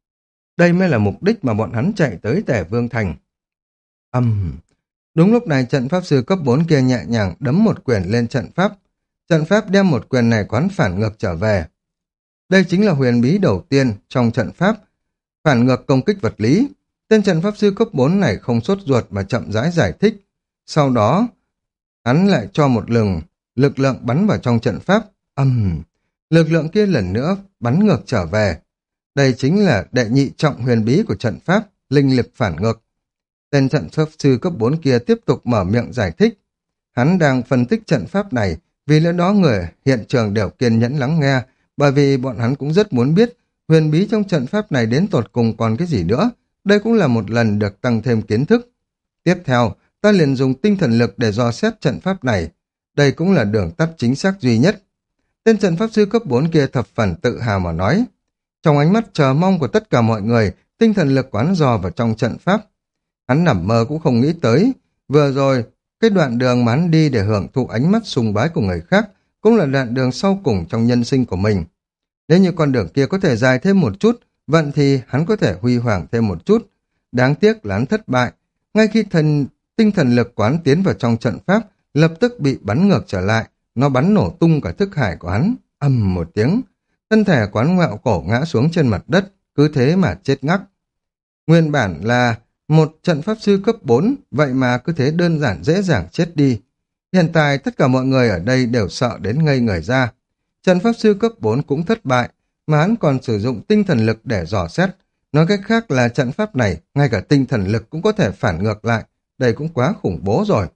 Đây mới là mục đích mà bọn hắn chạy tới Tề Vương Thành. Âm... Uhm. Đúng lúc này trận pháp sư cấp bốn kia nhẹ nhàng đấm một quyền lên trận pháp. Trận pháp đem một quyền này quán phản ngược trở về. Đây chính là huyền bí đầu tiên trong trận pháp. Phản ngược công kích vật lý. Tên trận pháp sư cấp bốn này không sốt ruột mà chậm rãi giải thích. Sau đó, hắn lại cho một lừng lực lượng bắn vào trong trận pháp. Âm... Uhm. Lực lượng kia lần nữa bắn ngược trở về. Đây chính là đệ nhị trọng huyền bí của trận pháp, linh lực phản ngược. Tên trận pháp sư cấp bốn kia tiếp tục mở miệng giải thích. Hắn đang phân tích trận pháp này, vì lẽ đó người hiện trường đều kiên nhẫn lắng nghe, bởi vì bọn hắn cũng rất muốn biết huyền bí trong trận pháp này đến tột cùng còn cái gì nữa. Đây cũng là một lần được tăng thêm kiến thức. Tiếp theo, ta liền dùng tinh thần lực để dò xét trận pháp này. Đây cũng là đường tắt chính xác duy nhất. Tên trận pháp sư cấp bốn kia thập phần tự hào mà nói. Trong ánh mắt chờ mong của tất cả mọi người, tinh thần lực quán dò vào trong trận pháp. Hắn nằm mơ cũng không nghĩ tới. Vừa rồi, cái đoạn đường mà hắn đi để hưởng thụ ánh mắt sùng bái của người khác cũng là đoạn đường sau cùng trong nhân sinh của mình. Nếu như con đường kia có thể dài thêm một chút, vậy thì hắn có thể huy hoàng thêm một chút. Đáng tiếc là hắn thất bại. Ngay khi thần tinh thần lực quán tiến vào trong trận pháp, lập tức bị bắn ngược trở lại. Nó bắn nổ tung cả thức hải của hắn. Ầm một tiếng. Thân thể quán ngạo cổ ngã xuống trên mặt đất, cứ thế mà chết ngắc. Nguyên bản là một trận pháp sư cấp bốn, vậy mà cứ thế đơn giản dễ dàng chết đi. Hiện tại tất cả mọi người ở đây đều sợ đến ngây người ra. Trận pháp sư cấp bốn cũng thất bại, mà hắn còn sử dụng tinh thần lực để dò xét. Nói cách khác là trận pháp này, ngay cả tinh thần lực cũng có thể phản ngược lại. Đây cũng quá khủng bố rồi.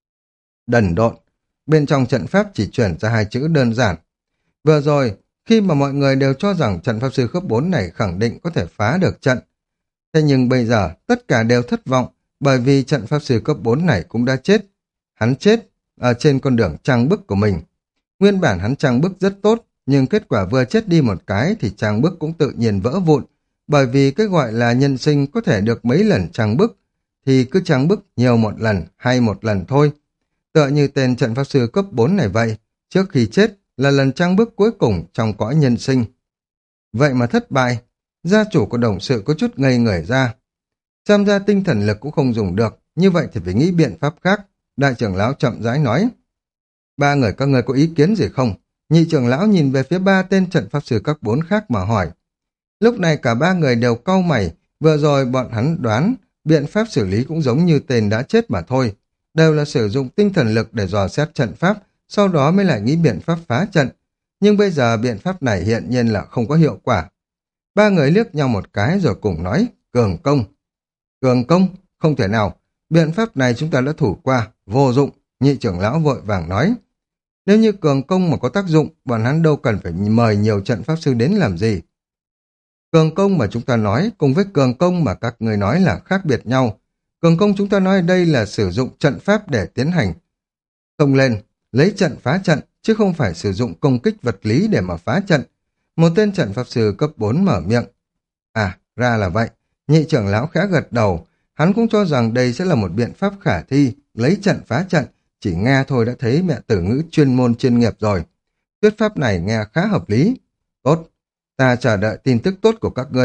Đần độn. Bên trong trận pháp chỉ chuyển ra hai chữ đơn giản. Vừa rồi, khi mà mọi người đều cho rằng trận pháp sư cấp bốn này khẳng định có thể phá được trận. Thế nhưng bây giờ tất cả đều thất vọng bởi vì trận pháp sư cấp bốn này cũng đã chết. Hắn chết ở trên con đường trang bức của mình. Nguyên bản hắn trang bức rất tốt, nhưng kết quả vừa chết đi một cái thì trang bức cũng tự nhiên vỡ vụn. Bởi vì cái gọi là nhân sinh có thể được mấy lần trang bức, thì cứ trang bức nhiều một lần hay một lần thôi. Tựa như tên trận pháp sư cấp bốn này vậy, trước khi chết là lần trang bức cuối cùng trong cõi nhân sinh. Vậy mà thất bại, gia chủ của đồng sự có chút ngây người ra. Xem ra tinh thần lực cũng không dùng được, như vậy thì phải nghĩ biện pháp khác. Đại trưởng lão chậm rãi nói. Ba người các người có ý kiến gì không? Nhị trưởng lão nhìn về phía ba tên trận pháp sư các bốn khác mà hỏi. Lúc này cả ba người đều cau mày, vừa rồi bọn hắn đoán biện pháp xử lý cũng giống như tên đã chết mà thôi. Đều là sử dụng tinh thần lực để dò xét trận pháp, sau đó mới lại nghĩ biện pháp phá trận. Nhưng bây giờ biện pháp này hiện nhiên là không có hiệu quả. Ba người liếc nhau một cái rồi cùng nói, cường công. Cường công? Không thể nào. Biện pháp này chúng ta đã thử qua, vô dụng. Nhị trưởng lão vội vàng nói. Nếu như cường công mà có tác dụng, bọn hắn đâu cần phải mời nhiều trận pháp sư đến làm gì. Cường công mà chúng ta nói cùng với cường công mà các người nói là khác biệt nhau. Cường công chúng ta nói đây là sử dụng trận pháp để tiến hành xông lên, lấy trận phá trận, chứ không phải sử dụng công kích vật lý để mà phá trận. Một tên trận pháp sư cấp bốn mở miệng. À, ra là vậy. Nhị trưởng lão khẽ gật đầu. Hắn cũng cho rằng đây sẽ là một biện pháp khả thi, lấy trận phá trận. Chỉ nghe thôi đã thấy mẹ tử ngữ chuyên môn chuyên nghiệp rồi. Thuyết pháp này nghe khá hợp lý. Tốt, ta chờ đợi tin tức tốt của các ngươi.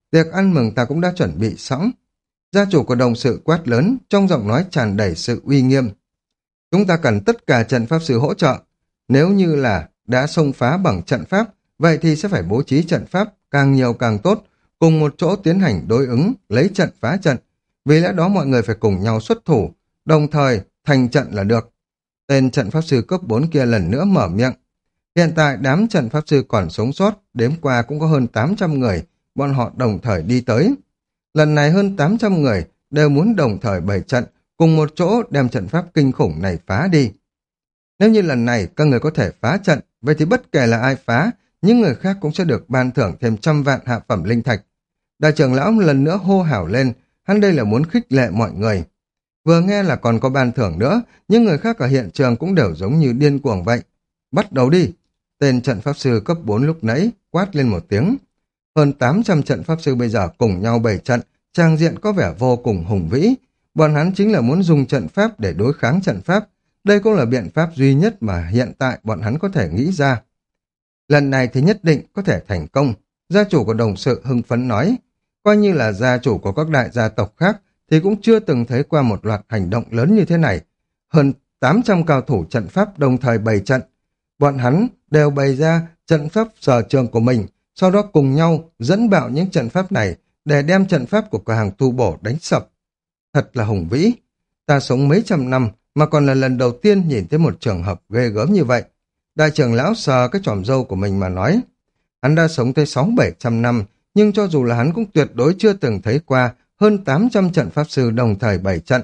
Tiệc ăn mừng ta cũng đã chuẩn bị sẵn. Gia chủ của đồng sự quát lớn, trong giọng nói tràn đầy sự uy nghiêm. Chúng ta cần tất cả trận pháp sư hỗ trợ. Nếu như là đã xông phá bằng trận pháp, vậy thì sẽ phải bố trí trận pháp càng nhiều càng tốt, cùng một chỗ tiến hành đối ứng, lấy trận phá trận. Vì lẽ đó mọi người phải cùng nhau xuất thủ, đồng thời thành trận là được. Tên trận pháp sư cấp bốn kia lần nữa mở miệng. Hiện tại đám trận pháp sư còn sống sót, đếm qua cũng có hơn tám trăm người, bọn họ đồng thời đi tới. Lần này hơn tám trăm người đều muốn đồng thời bày trận, cùng một chỗ đem trận pháp kinh khủng này phá đi. Nếu như lần này các người có thể phá trận, vậy thì bất kể là ai phá, những người khác cũng sẽ được ban thưởng thêm trăm vạn hạ phẩm linh thạch. Đại trưởng lão lần nữa hô hào lên, hắn đây là muốn khích lệ mọi người. Vừa nghe là còn có ban thưởng nữa, những người khác ở hiện trường cũng đều giống như điên cuồng vậy. Bắt đầu đi! Tên trận pháp sư cấp bốn lúc nãy quát lên một tiếng. Hơn tám trăm trận pháp sư bây giờ cùng nhau bày trận, trang diện có vẻ vô cùng hùng vĩ. Bọn hắn chính là muốn dùng trận pháp để đối kháng trận pháp. Đây cũng là biện pháp duy nhất mà hiện tại bọn hắn có thể nghĩ ra. Lần này thì nhất định có thể thành công. Gia chủ của đồng sự hưng phấn nói. Coi như là gia chủ của các đại gia tộc khác thì cũng chưa từng thấy qua một loạt hành động lớn như thế này. Hơn tám trăm cao thủ trận pháp đồng thời bày trận. Bọn hắn đều bày ra trận pháp sở trường của mình, sau đó cùng nhau dẫn bạo những trận pháp này để đem trận pháp của cửa hàng tu bổ đánh sập. Thật là hùng vĩ. Ta sống mấy trăm năm mà còn là lần đầu tiên nhìn thấy một trường hợp ghê gớm như vậy. Đại trưởng lão sờ cái chòm râu của mình mà nói. Hắn đã sống tới sáu bảy trăm năm, nhưng cho dù là hắn cũng tuyệt đối chưa từng thấy qua hơn tám trăm trận pháp sư đồng thời bày trận.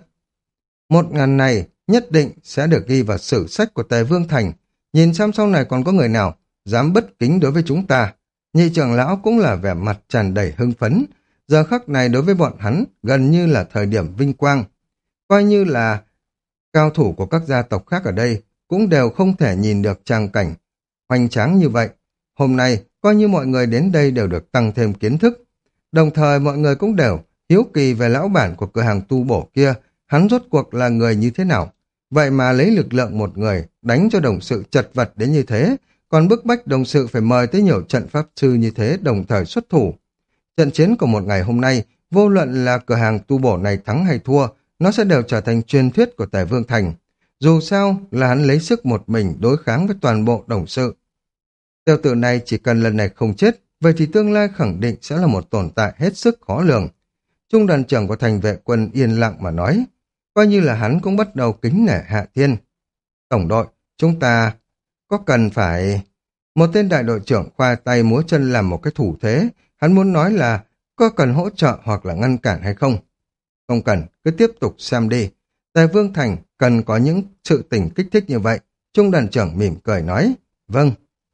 Một ngàn này nhất định sẽ được ghi vào sử sách của Tề Vương Thành. Nhìn xem sau này còn có người nào dám bất kính đối với chúng ta. Nhị trưởng lão cũng là vẻ mặt tràn đầy hưng phấn. Giờ khắc này đối với bọn hắn gần như là thời điểm vinh quang. Coi như là cao thủ của các gia tộc khác ở đây cũng đều không thể nhìn được tràng cảnh hoành tráng như vậy. Hôm nay coi như mọi người đến đây đều được tăng thêm kiến thức. Đồng thời mọi người cũng đều hiếu kỳ về lão bản của cửa hàng tu bổ kia, hắn rốt cuộc là người như thế nào. Vậy mà lấy lực lượng một người đánh cho đồng sự chật vật đến như thế, còn bức bách đồng sự phải mời tới nhiều trận pháp sư như thế đồng thời xuất thủ. Trận chiến của một ngày hôm nay, vô luận là cửa hàng tu bổ này thắng hay thua, nó sẽ đều trở thành truyền thuyết của Tề Vương Thành. Dù sao là hắn lấy sức một mình đối kháng với toàn bộ đồng sự. Tiểu tử này chỉ cần lần này không chết, vậy thì tương lai khẳng định sẽ là một tồn tại hết sức khó lường. Trung đoàn trưởng của thành vệ quân yên lặng mà nói, coi như là hắn cũng bắt đầu kính nể Hạ Thiên. Tổng đội, chúng ta có cần phải... Một tên đại đội trưởng khoa tay múa chân làm một cái thủ thế, hắn muốn nói là có cần hỗ trợ hoặc là ngăn cản hay không. Không cần, cứ tiếp tục xem đi. Tề Vương Thành cần có những sự tình kích thích như vậy. Trung đoàn trưởng mỉm cười nói, vâng.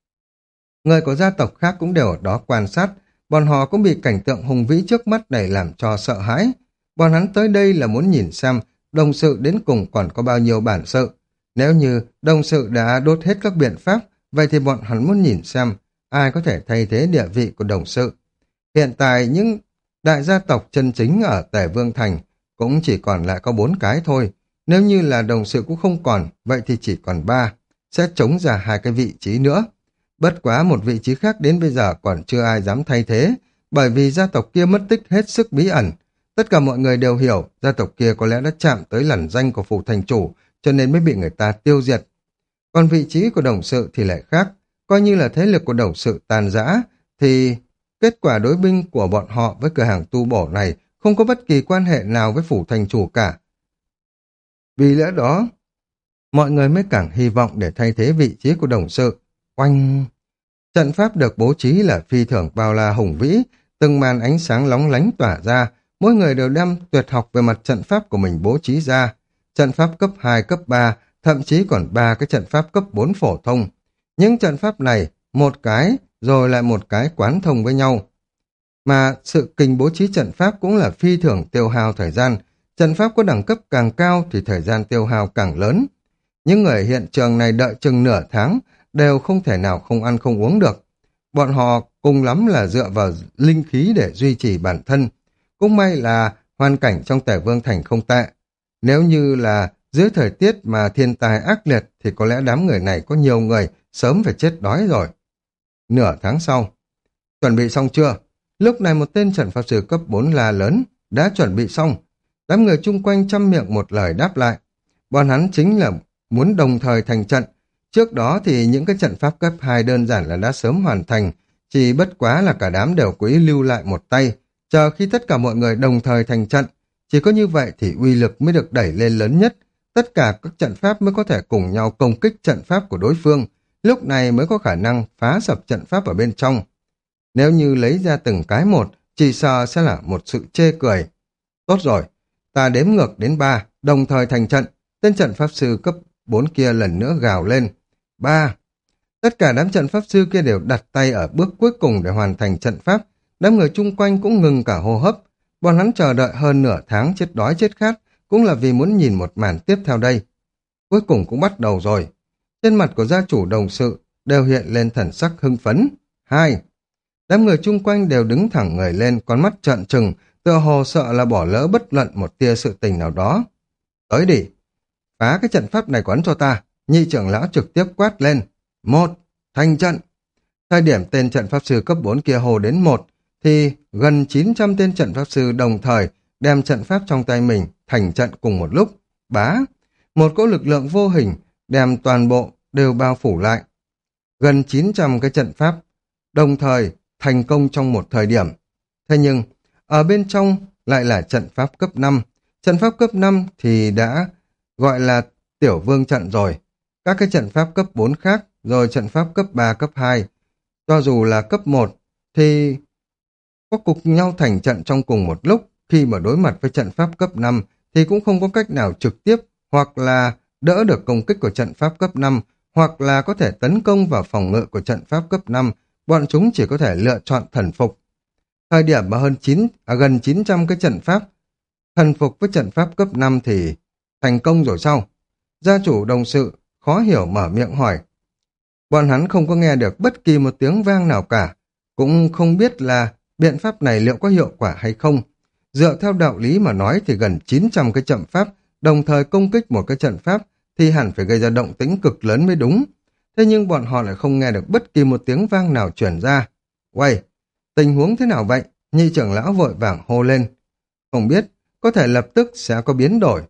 Người của gia tộc khác cũng đều ở đó quan sát, bọn họ cũng bị cảnh tượng hùng vĩ trước mắt này làm cho sợ hãi. Bọn hắn tới đây là muốn nhìn xem đồng sự đến cùng còn có bao nhiêu bản sự. Nếu như đồng sự đã đốt hết các biện pháp, vậy thì bọn hắn muốn nhìn xem ai có thể thay thế địa vị của đồng sự. Hiện tại những đại gia tộc chân chính ở Tề Vương Thành cũng chỉ còn lại có bốn cái thôi. Nếu như là đồng sự cũng không còn, vậy thì chỉ còn ba, sẽ chống ra hai cái vị trí nữa. Bất quá một vị trí khác đến bây giờ còn chưa ai dám thay thế, bởi vì gia tộc kia mất tích hết sức bí ẩn. Tất cả mọi người đều hiểu gia tộc kia có lẽ đã chạm tới lằn danh của phủ thành chủ, cho nên mới bị người ta tiêu diệt. Còn vị trí của đồng sự thì lại khác, coi như là thế lực của đồng sự tàn rã, thì kết quả đối binh của bọn họ với cửa hàng tu bổ này không có bất kỳ quan hệ nào với phủ thành chủ cả. Vì lẽ đó, mọi người mới càng hy vọng để thay thế vị trí của đồng sự. Oanh! Trận pháp được bố trí là phi thường bao la hùng vĩ, từng màn ánh sáng lóng lánh tỏa ra, mỗi người đều đem tuyệt học về mặt trận pháp của mình bố trí ra. Trận pháp cấp hai, cấp ba, thậm chí còn ba cái trận pháp cấp bốn phổ thông. Những trận pháp này, một cái rồi lại một cái quán thông với nhau. Mà sự kinh bố trí trận pháp cũng là phi thường tiêu hao thời gian. Trận pháp có đẳng cấp càng cao thì thời gian tiêu hao càng lớn. Những người hiện trường này đợi chừng nửa tháng đều không thể nào không ăn không uống được. Bọn họ cùng lắm là dựa vào linh khí để duy trì bản thân. Cũng may là hoàn cảnh trong Tề Vương Thành không tệ. Nếu như là dưới thời tiết mà thiên tai ác liệt thì có lẽ đám người này có nhiều người sớm phải chết đói rồi. Nửa tháng sau, chuẩn bị xong chưa? Lúc này một tên trận pháp sư cấp bốn la lớn, đã chuẩn bị xong. Đám người chung quanh chăm miệng một lời đáp lại. Bọn hắn chính là muốn đồng thời thành trận. Trước đó thì những cái trận pháp cấp hai đơn giản là đã sớm hoàn thành, chỉ bất quá là cả đám đều cố ý lưu lại một tay, chờ khi tất cả mọi người đồng thời thành trận. Chỉ có như vậy thì uy lực mới được đẩy lên lớn nhất, tất cả các trận pháp mới có thể cùng nhau công kích trận pháp của đối phương, lúc này mới có khả năng phá sập trận pháp ở bên trong. Nếu như lấy ra từng cái một, chỉ sợ sẽ là một sự chê cười. Tốt rồi, ta đếm ngược đến ba, đồng thời thành trận. Tên trận pháp sư cấp bốn kia lần nữa gào lên. Ba. Tất cả đám trận pháp sư kia đều đặt tay ở bước cuối cùng để hoàn thành trận pháp. Đám người chung quanh cũng ngừng cả hô hấp. Bọn hắn chờ đợi hơn nửa tháng chết đói chết khát, cũng là vì muốn nhìn một màn tiếp theo đây. Cuối cùng cũng bắt đầu rồi. Trên mặt của gia chủ đồng sự đều hiện lên thần sắc hưng phấn. Hai. Đám người chung quanh đều đứng thẳng người lên, con mắt trợn trừng, tựa hồ sợ là bỏ lỡ bất luận một tia sự tình nào đó. Tới đi, phá cái trận pháp này quán cho ta. Nhị trưởng lão trực tiếp quát lên. Một, thành trận. Thời điểm tên trận pháp sư cấp bốn kia hồ đến một, thì gần chín trăm tên trận pháp sư đồng thời đem trận pháp trong tay mình thành trận cùng một lúc. Bá, một cỗ lực lượng vô hình đem toàn bộ đều bao phủ lại. Gần chín trăm cái trận pháp đồng thời thành công trong một thời điểm. Thế nhưng, ở bên trong lại là trận pháp cấp năm. Trận pháp cấp năm thì đã gọi là tiểu vương trận rồi. Các cái trận pháp cấp bốn khác, rồi trận pháp cấp ba, cấp hai. Cho dù là cấp một, thì có cục nhau thành trận trong cùng một lúc. Khi mà đối mặt với trận pháp cấp năm, thì cũng không có cách nào trực tiếp, hoặc là đỡ được công kích của trận pháp cấp năm, hoặc là có thể tấn công vào phòng ngự của trận pháp cấp năm. Bọn chúng chỉ có thể lựa chọn thần phục. Thời điểm mà hơn chín, à, gần chín trăm cái trận pháp thần phục với trận pháp cấp năm thì thành công rồi sao? Gia chủ đồng sự khó hiểu mở miệng hỏi. Bọn hắn không có nghe được bất kỳ một tiếng vang nào cả, cũng không biết là biện pháp này liệu có hiệu quả hay không. Dựa theo đạo lý mà nói thì gần chín trăm cái trận pháp đồng thời công kích một cái trận pháp thì hẳn phải gây ra động tĩnh cực lớn mới đúng. Thế nhưng bọn họ lại không nghe được bất kỳ một tiếng vang nào truyền ra. Uầy, tình huống thế nào vậy? Nhị trưởng lão vội vàng hô lên. Không biết, có thể lập tức sẽ có biến đổi.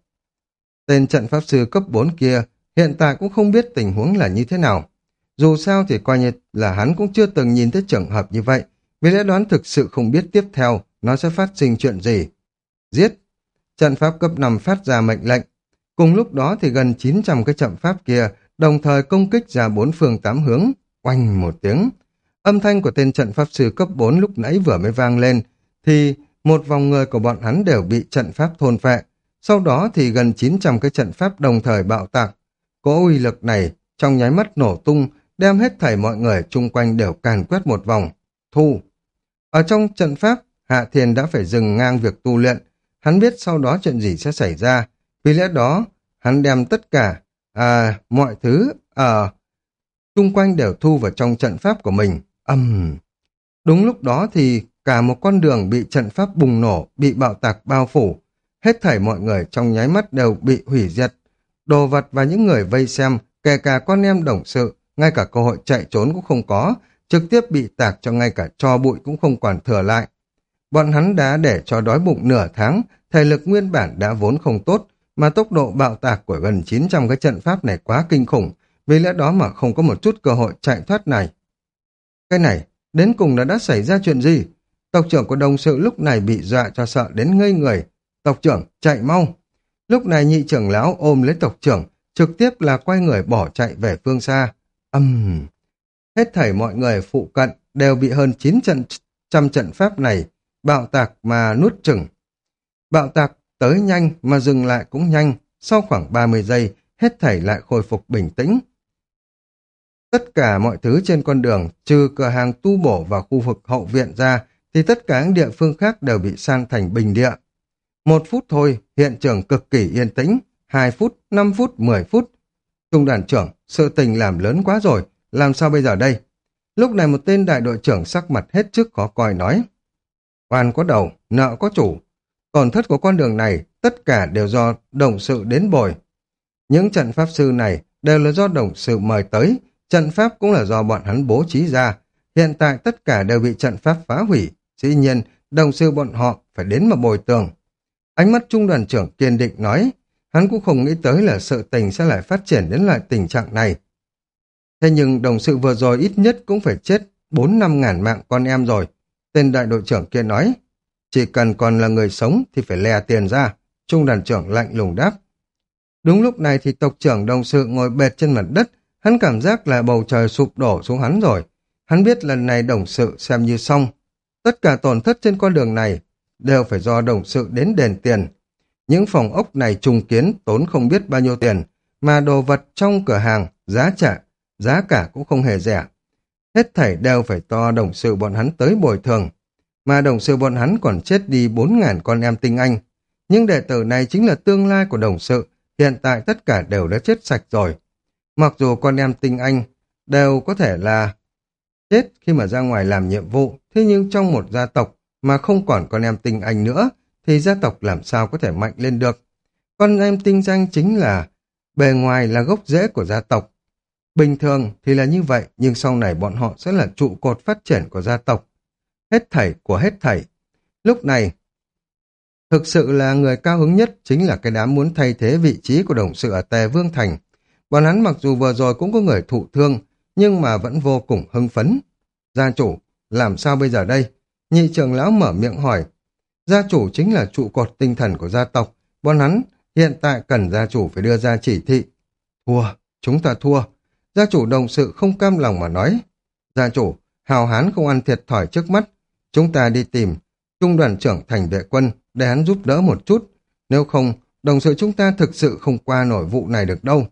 Tên trận pháp sư cấp bốn kia hiện tại cũng không biết tình huống là như thế nào. Dù sao thì coi như là hắn cũng chưa từng nhìn thấy trường hợp như vậy, vì lẽ đoán thực sự không biết tiếp theo nó sẽ phát sinh chuyện gì. Giết! Trận pháp cấp năm phát ra mệnh lệnh. Cùng lúc đó thì gần chín trăm cái trận pháp kia đồng thời công kích ra bốn phương tám hướng. Oanh một tiếng. Âm thanh của tên trận pháp sư cấp bốn lúc nãy vừa mới vang lên, thì một vòng người của bọn hắn đều bị trận pháp thôn phệ. Sau đó thì gần chín trăm cái trận pháp đồng thời bạo tạc. Cỗ uy lực này trong nháy mắt nổ tung, đem hết thảy mọi người chung quanh đều càn quét một vòng. Thu. Ở trong trận pháp, Hạ Thiên đã phải dừng ngang việc tu luyện. Hắn biết sau đó chuyện gì sẽ xảy ra. Vì lẽ đó, hắn đem tất cả, à, mọi thứ ở chung quanh đều thu vào trong trận pháp của mình. Âm. Uhm. Đúng lúc đó thì cả một con đường bị trận pháp bùng nổ, bị bạo tạc bao phủ. Hết thảy mọi người trong nháy mắt đều bị hủy diệt. Đồ vật và những người vây xem, kể cả con em đồng sự, ngay cả cơ hội chạy trốn cũng không có, trực tiếp bị tạc cho ngay cả tro bụi cũng không còn thừa lại. Bọn hắn đã để cho đói bụng nửa tháng, thể lực nguyên bản đã vốn không tốt, mà tốc độ bạo tạc của gần chín trăm cái trận pháp này quá kinh khủng, vì lẽ đó mà không có một chút cơ hội chạy thoát này. Cái này, đến cùng đã đã xảy ra chuyện gì? Tộc trưởng của đồng sự lúc này bị dọa cho sợ đến ngây người. Tộc trưởng, chạy mau! Lúc này nhị trưởng lão ôm lấy tộc trưởng, trực tiếp là quay người bỏ chạy về phương xa. Âm! Uhm. Hết thảy mọi người phụ cận đều bị hơn chín trăm trận pháp này bạo tạc mà nuốt chửng. Bạo tạc tới nhanh mà dừng lại cũng nhanh, sau khoảng ba mươi giây, hết thảy lại khôi phục bình tĩnh. Tất cả mọi thứ trên con đường, trừ cửa hàng tu bổ và khu vực hậu viện ra, thì tất cả những địa phương khác đều bị san thành bình địa. Một phút thôi, hiện trường cực kỳ yên tĩnh, hai phút, năm phút, mười phút. Trung đoàn trưởng, sự tình làm lớn quá rồi, làm sao bây giờ đây? Lúc này một tên đại đội trưởng sắc mặt hết sức khó coi nói. Oan có đầu, nợ có chủ. Tổn thất của con đường này, tất cả đều do đồng sự đến bồi. Những trận pháp sư này đều là do đồng sự mời tới, trận pháp cũng là do bọn hắn bố trí ra. Hiện tại tất cả đều bị trận pháp phá hủy, Dĩ nhiên, đồng sự bọn họ phải đến mà bồi thường. Ánh mắt trung đoàn trưởng kiên định nói, hắn cũng không nghĩ tới là sự tình sẽ lại phát triển đến loại tình trạng này. Thế nhưng đồng sự vừa rồi ít nhất cũng phải chết bốn năm ngàn mạng con em rồi. Tên đại đội trưởng kia nói, chỉ cần còn là người sống thì phải lè tiền ra. Trung đoàn trưởng lạnh lùng đáp. Đúng lúc này thì tộc trưởng đồng sự ngồi bệt trên mặt đất, hắn cảm giác là bầu trời sụp đổ xuống hắn rồi. Hắn biết lần này đồng sự xem như xong. Tất cả tổn thất trên con đường này đều phải do đồng sự đến đền tiền. Những phòng ốc này trùng kiến tốn không biết bao nhiêu tiền, mà đồ vật trong cửa hàng, giá trả, giá cả cũng không hề rẻ. Hết thảy đều phải to đồng sự bọn hắn tới bồi thường. Mà đồng sự bọn hắn còn chết đi bốn ngàn con em tinh anh. Những đệ tử này chính là tương lai của đồng sự, hiện tại tất cả đều đã chết sạch rồi. Mặc dù con em tinh anh đều có thể là chết khi mà ra ngoài làm nhiệm vụ, thế nhưng trong một gia tộc mà không còn con em tinh anh nữa, thì gia tộc làm sao có thể mạnh lên được. Con em tinh anh chính là bề ngoài là gốc rễ của gia tộc. Bình thường thì là như vậy, nhưng sau này bọn họ sẽ là trụ cột phát triển của gia tộc. Hết thảy của hết thảy. Lúc này, thực sự là người cao hứng nhất chính là cái đám muốn thay thế vị trí của đồng sự ở Tề Vương Thành. Bọn hắn mặc dù vừa rồi cũng có người thụ thương, nhưng mà vẫn vô cùng hưng phấn. Gia chủ, làm sao bây giờ đây? Nhị trưởng lão mở miệng hỏi. Gia chủ chính là trụ cột tinh thần của gia tộc. Bọn hắn hiện tại cần gia chủ phải đưa ra chỉ thị. Thua, chúng ta thua. Gia chủ đồng sự không cam lòng mà nói. Gia chủ, hào hán không ăn thiệt thòi trước mắt. Chúng ta đi tìm trung đoàn trưởng thành vệ quân để hắn giúp đỡ một chút. Nếu không, đồng sự chúng ta thực sự không qua nổi vụ này được đâu.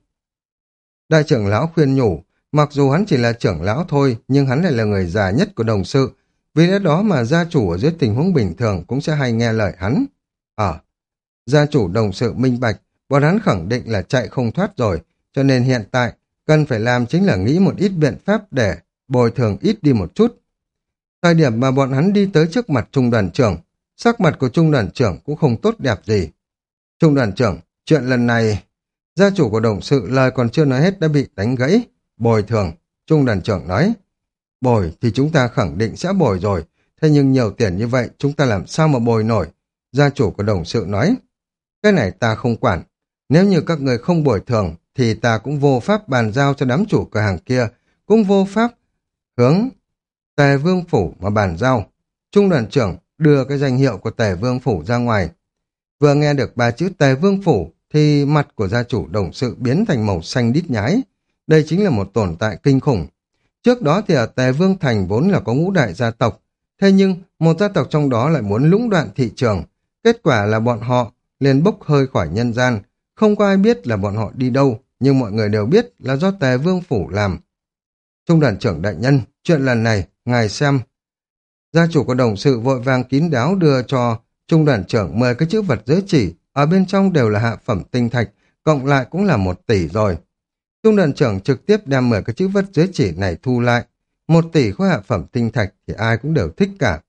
Đại trưởng lão khuyên nhủ, mặc dù hắn chỉ là trưởng lão thôi, nhưng hắn lại là người già nhất của đồng sự. Vì lẽ đó mà gia chủ ở dưới tình huống bình thường cũng sẽ hay nghe lời hắn. Ờ, gia chủ đồng sự minh bạch, bọn hắn khẳng định là chạy không thoát rồi, cho nên hiện tại cần phải làm chính là nghĩ một ít biện pháp để bồi thường ít đi một chút. Thời điểm mà bọn hắn đi tới trước mặt trung đoàn trưởng, sắc mặt của trung đoàn trưởng cũng không tốt đẹp gì. Trung đoàn trưởng, chuyện lần này, gia chủ của đồng sự lời còn chưa nói hết đã bị đánh gãy. Bồi thường, trung đoàn trưởng nói. Bồi thì chúng ta khẳng định sẽ bồi rồi, thế nhưng nhiều tiền như vậy chúng ta làm sao mà bồi nổi? Gia chủ của đồng sự nói. Cái này ta không quản, nếu như các người không bồi thường thì ta cũng vô pháp bàn giao cho đám chủ cửa hàng kia, cũng vô pháp hướng Tề Vương Phủ mà bàn giao. Trung đoàn trưởng đưa cái danh hiệu của Tề Vương Phủ ra ngoài. Vừa nghe được ba chữ Tề Vương Phủ thì mặt của gia chủ đồng sự biến thành màu xanh đít nhái. Đây chính là một tồn tại kinh khủng. Trước đó thì ở Tề Vương Thành vốn là có ngũ đại gia tộc, thế nhưng một gia tộc trong đó lại muốn lũng đoạn thị trường. Kết quả là bọn họ liền bốc hơi khỏi nhân gian, không có ai biết là bọn họ đi đâu, nhưng mọi người đều biết là do Tề Vương Phủ làm. Trung đoàn trưởng đại nhân, chuyện lần này, ngài xem. Gia chủ của đồng sự vội vàng kín đáo đưa cho trung đoàn trưởng mười cái chữ vật giới chỉ, ở bên trong đều là hạ phẩm tinh thạch, cộng lại cũng là một tỷ rồi. Trung đoàn trưởng trực tiếp đem mười cái chữ vật giới chỉ này thu lại. Một tỷ khối hạ phẩm tinh thạch thì ai cũng đều thích cả.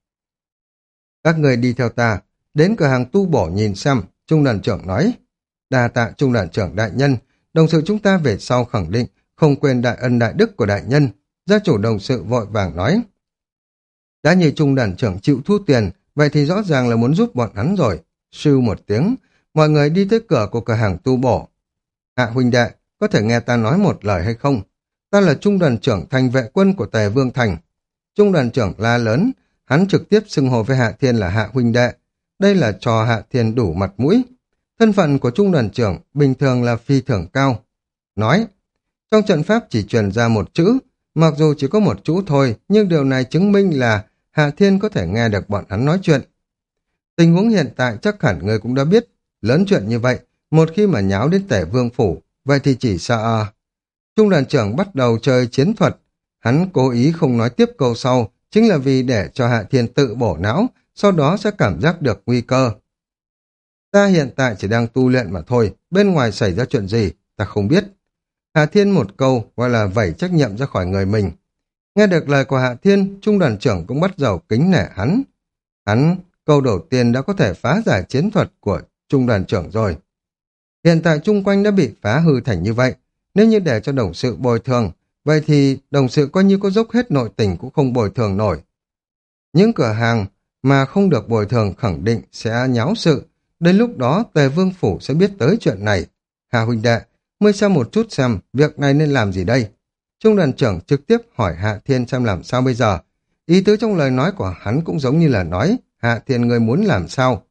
Các người đi theo ta, đến cửa hàng tu bổ nhìn xem, trung đoàn trưởng nói. Đa tạ trung đoàn trưởng đại nhân, đồng sự chúng ta về sau khẳng định không quên đại ân đại đức của đại nhân. Gia chủ đồng sự vội vàng nói. Đã như trung đoàn trưởng chịu thu tiền, vậy thì rõ ràng là muốn giúp bọn hắn rồi. Sư một tiếng, mọi người đi tới cửa của cửa hàng tu bổ. Hạ huynh đệ, có thể nghe ta nói một lời hay không? Ta là trung đoàn trưởng thành vệ quân của Tề Vương Thành. Trung đoàn trưởng la lớn, hắn trực tiếp xưng hô với Hạ Thiên là Hạ huynh đệ. Đây là trò Hạ Thiên đủ mặt mũi. Thân phận của trung đoàn trưởng bình thường là phi thường cao. Nói, trong trận pháp chỉ truyền ra một chữ, mặc dù chỉ có một chữ thôi, nhưng điều này chứng minh là Hạ Thiên có thể nghe được bọn hắn nói chuyện. Tình huống hiện tại chắc hẳn người cũng đã biết, lớn chuyện như vậy, một khi mà nháo đến Tề Vương Phủ, vậy thì chỉ sợ... Trung đoàn trưởng bắt đầu chơi chiến thuật, hắn cố ý không nói tiếp câu sau, chính là vì để cho Hạ Thiên tự bổ não, sau đó sẽ cảm giác được nguy cơ. Ta hiện tại chỉ đang tu luyện mà thôi, bên ngoài xảy ra chuyện gì, ta không biết. Hạ Thiên một câu gọi là vẩy trách nhiệm ra khỏi người mình. Nghe được lời của Hạ Thiên, trung đoàn trưởng cũng bắt đầu kính nể hắn. Hắn, câu đầu tiên đã có thể phá giải chiến thuật của trung đoàn trưởng rồi. Hiện tại chung quanh đã bị phá hư thành như vậy. Nếu như để cho đồng sự bồi thường, vậy thì đồng sự coi như có dốc hết nội tình cũng không bồi thường nổi. Những cửa hàng mà không được bồi thường khẳng định sẽ nháo sự. Đến lúc đó Tề Vương Phủ sẽ biết tới chuyện này. Hạ huynh đệ, mới xem một chút xem việc này nên làm gì đây. Trung đoàn trưởng trực tiếp hỏi Hạ Thiên xem làm sao bây giờ. Ý tứ trong lời nói của hắn cũng giống như là nói, Hạ Thiên ngươi muốn làm sao?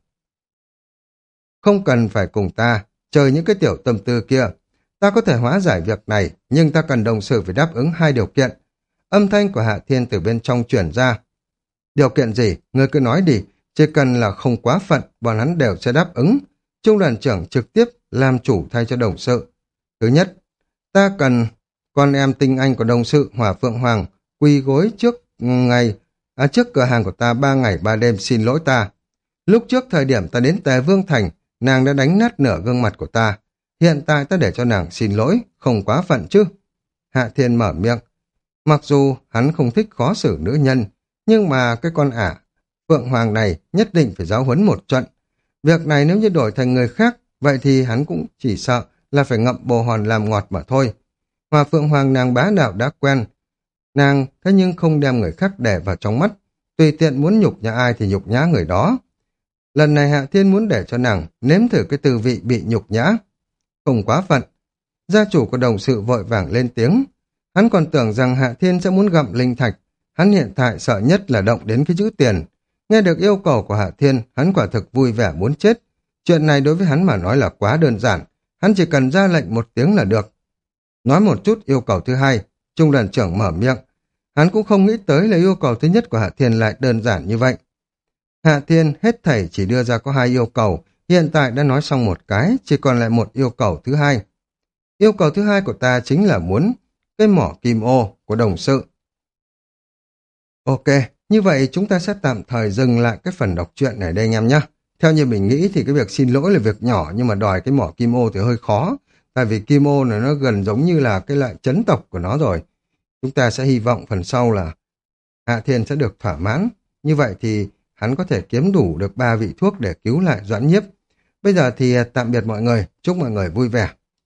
Không cần phải cùng ta, chơi những cái tiểu tâm tư kia. Ta có thể hóa giải việc này, nhưng ta cần đồng sự phải đáp ứng hai điều kiện. Âm thanh của Hạ Thiên từ bên trong chuyển ra. Điều kiện gì? Ngươi cứ nói đi, chỉ cần là không quá phận, bọn hắn đều sẽ đáp ứng. Trung đoàn trưởng trực tiếp làm chủ thay cho đồng sự. Thứ nhất, ta cần con em tinh anh của đồng sự Hỏa Phượng Hoàng quỳ gối trước ngày, à, trước cửa hàng của ta ba ngày ba đêm xin lỗi ta. Lúc trước thời điểm ta đến Tề Vương Thành, nàng đã đánh nát nửa gương mặt của ta. Hiện tại ta để cho nàng xin lỗi, không quá phận chứ. Hạ Thiên mở miệng. Mặc dù hắn không thích khó xử nữ nhân, nhưng mà cái con ả Phượng Hoàng này nhất định phải giáo huấn một trận. Việc này nếu như đổi thành người khác, vậy thì hắn cũng chỉ sợ là phải ngậm bồ hòn làm ngọt mà thôi. Hòa Phượng Hoàng nàng bá đạo đã quen. Nàng thế nhưng không đem người khác để vào trong mắt. Tùy tiện muốn nhục nhã ai thì nhục nhã người đó. Lần này Hạ Thiên muốn để cho nàng nếm thử cái tư vị bị nhục nhã. Không quá phận. Gia chủ của đồng sự vội vàng lên tiếng. Hắn còn tưởng rằng Hạ Thiên sẽ muốn gặm linh thạch. Hắn hiện tại sợ nhất là động đến cái chữ tiền. Nghe được yêu cầu của Hạ Thiên, hắn quả thực vui vẻ muốn chết. Chuyện này đối với hắn mà nói là quá đơn giản. Hắn chỉ cần ra lệnh một tiếng là được. Nói một chút yêu cầu thứ hai, Trung đoàn trưởng mở miệng. Hắn cũng không nghĩ tới là yêu cầu thứ nhất của Hạ Thiên lại đơn giản như vậy. Hạ Thiên hết thảy chỉ đưa ra có hai yêu cầu, hiện tại đã nói xong một cái, chỉ còn lại một yêu cầu thứ hai. Yêu cầu thứ hai của ta chính là muốn cái mỏ kim ô của đồng sự. Ok, như vậy chúng ta sẽ tạm thời dừng lại cái phần đọc truyện này đây anh em nhé. Theo như mình nghĩ thì cái việc xin lỗi là việc nhỏ, nhưng mà đòi cái mỏ kim ô thì hơi khó. Tại vì kim ô này nó gần giống như là cái loại chấn tộc của nó rồi. Chúng ta sẽ hy vọng phần sau là Hạ Thiên sẽ được thỏa mãn. Như vậy thì hắn có thể kiếm đủ được ba vị thuốc để cứu lại Doãn Nhiếp. Bây giờ thì tạm biệt mọi người, chúc mọi người vui vẻ.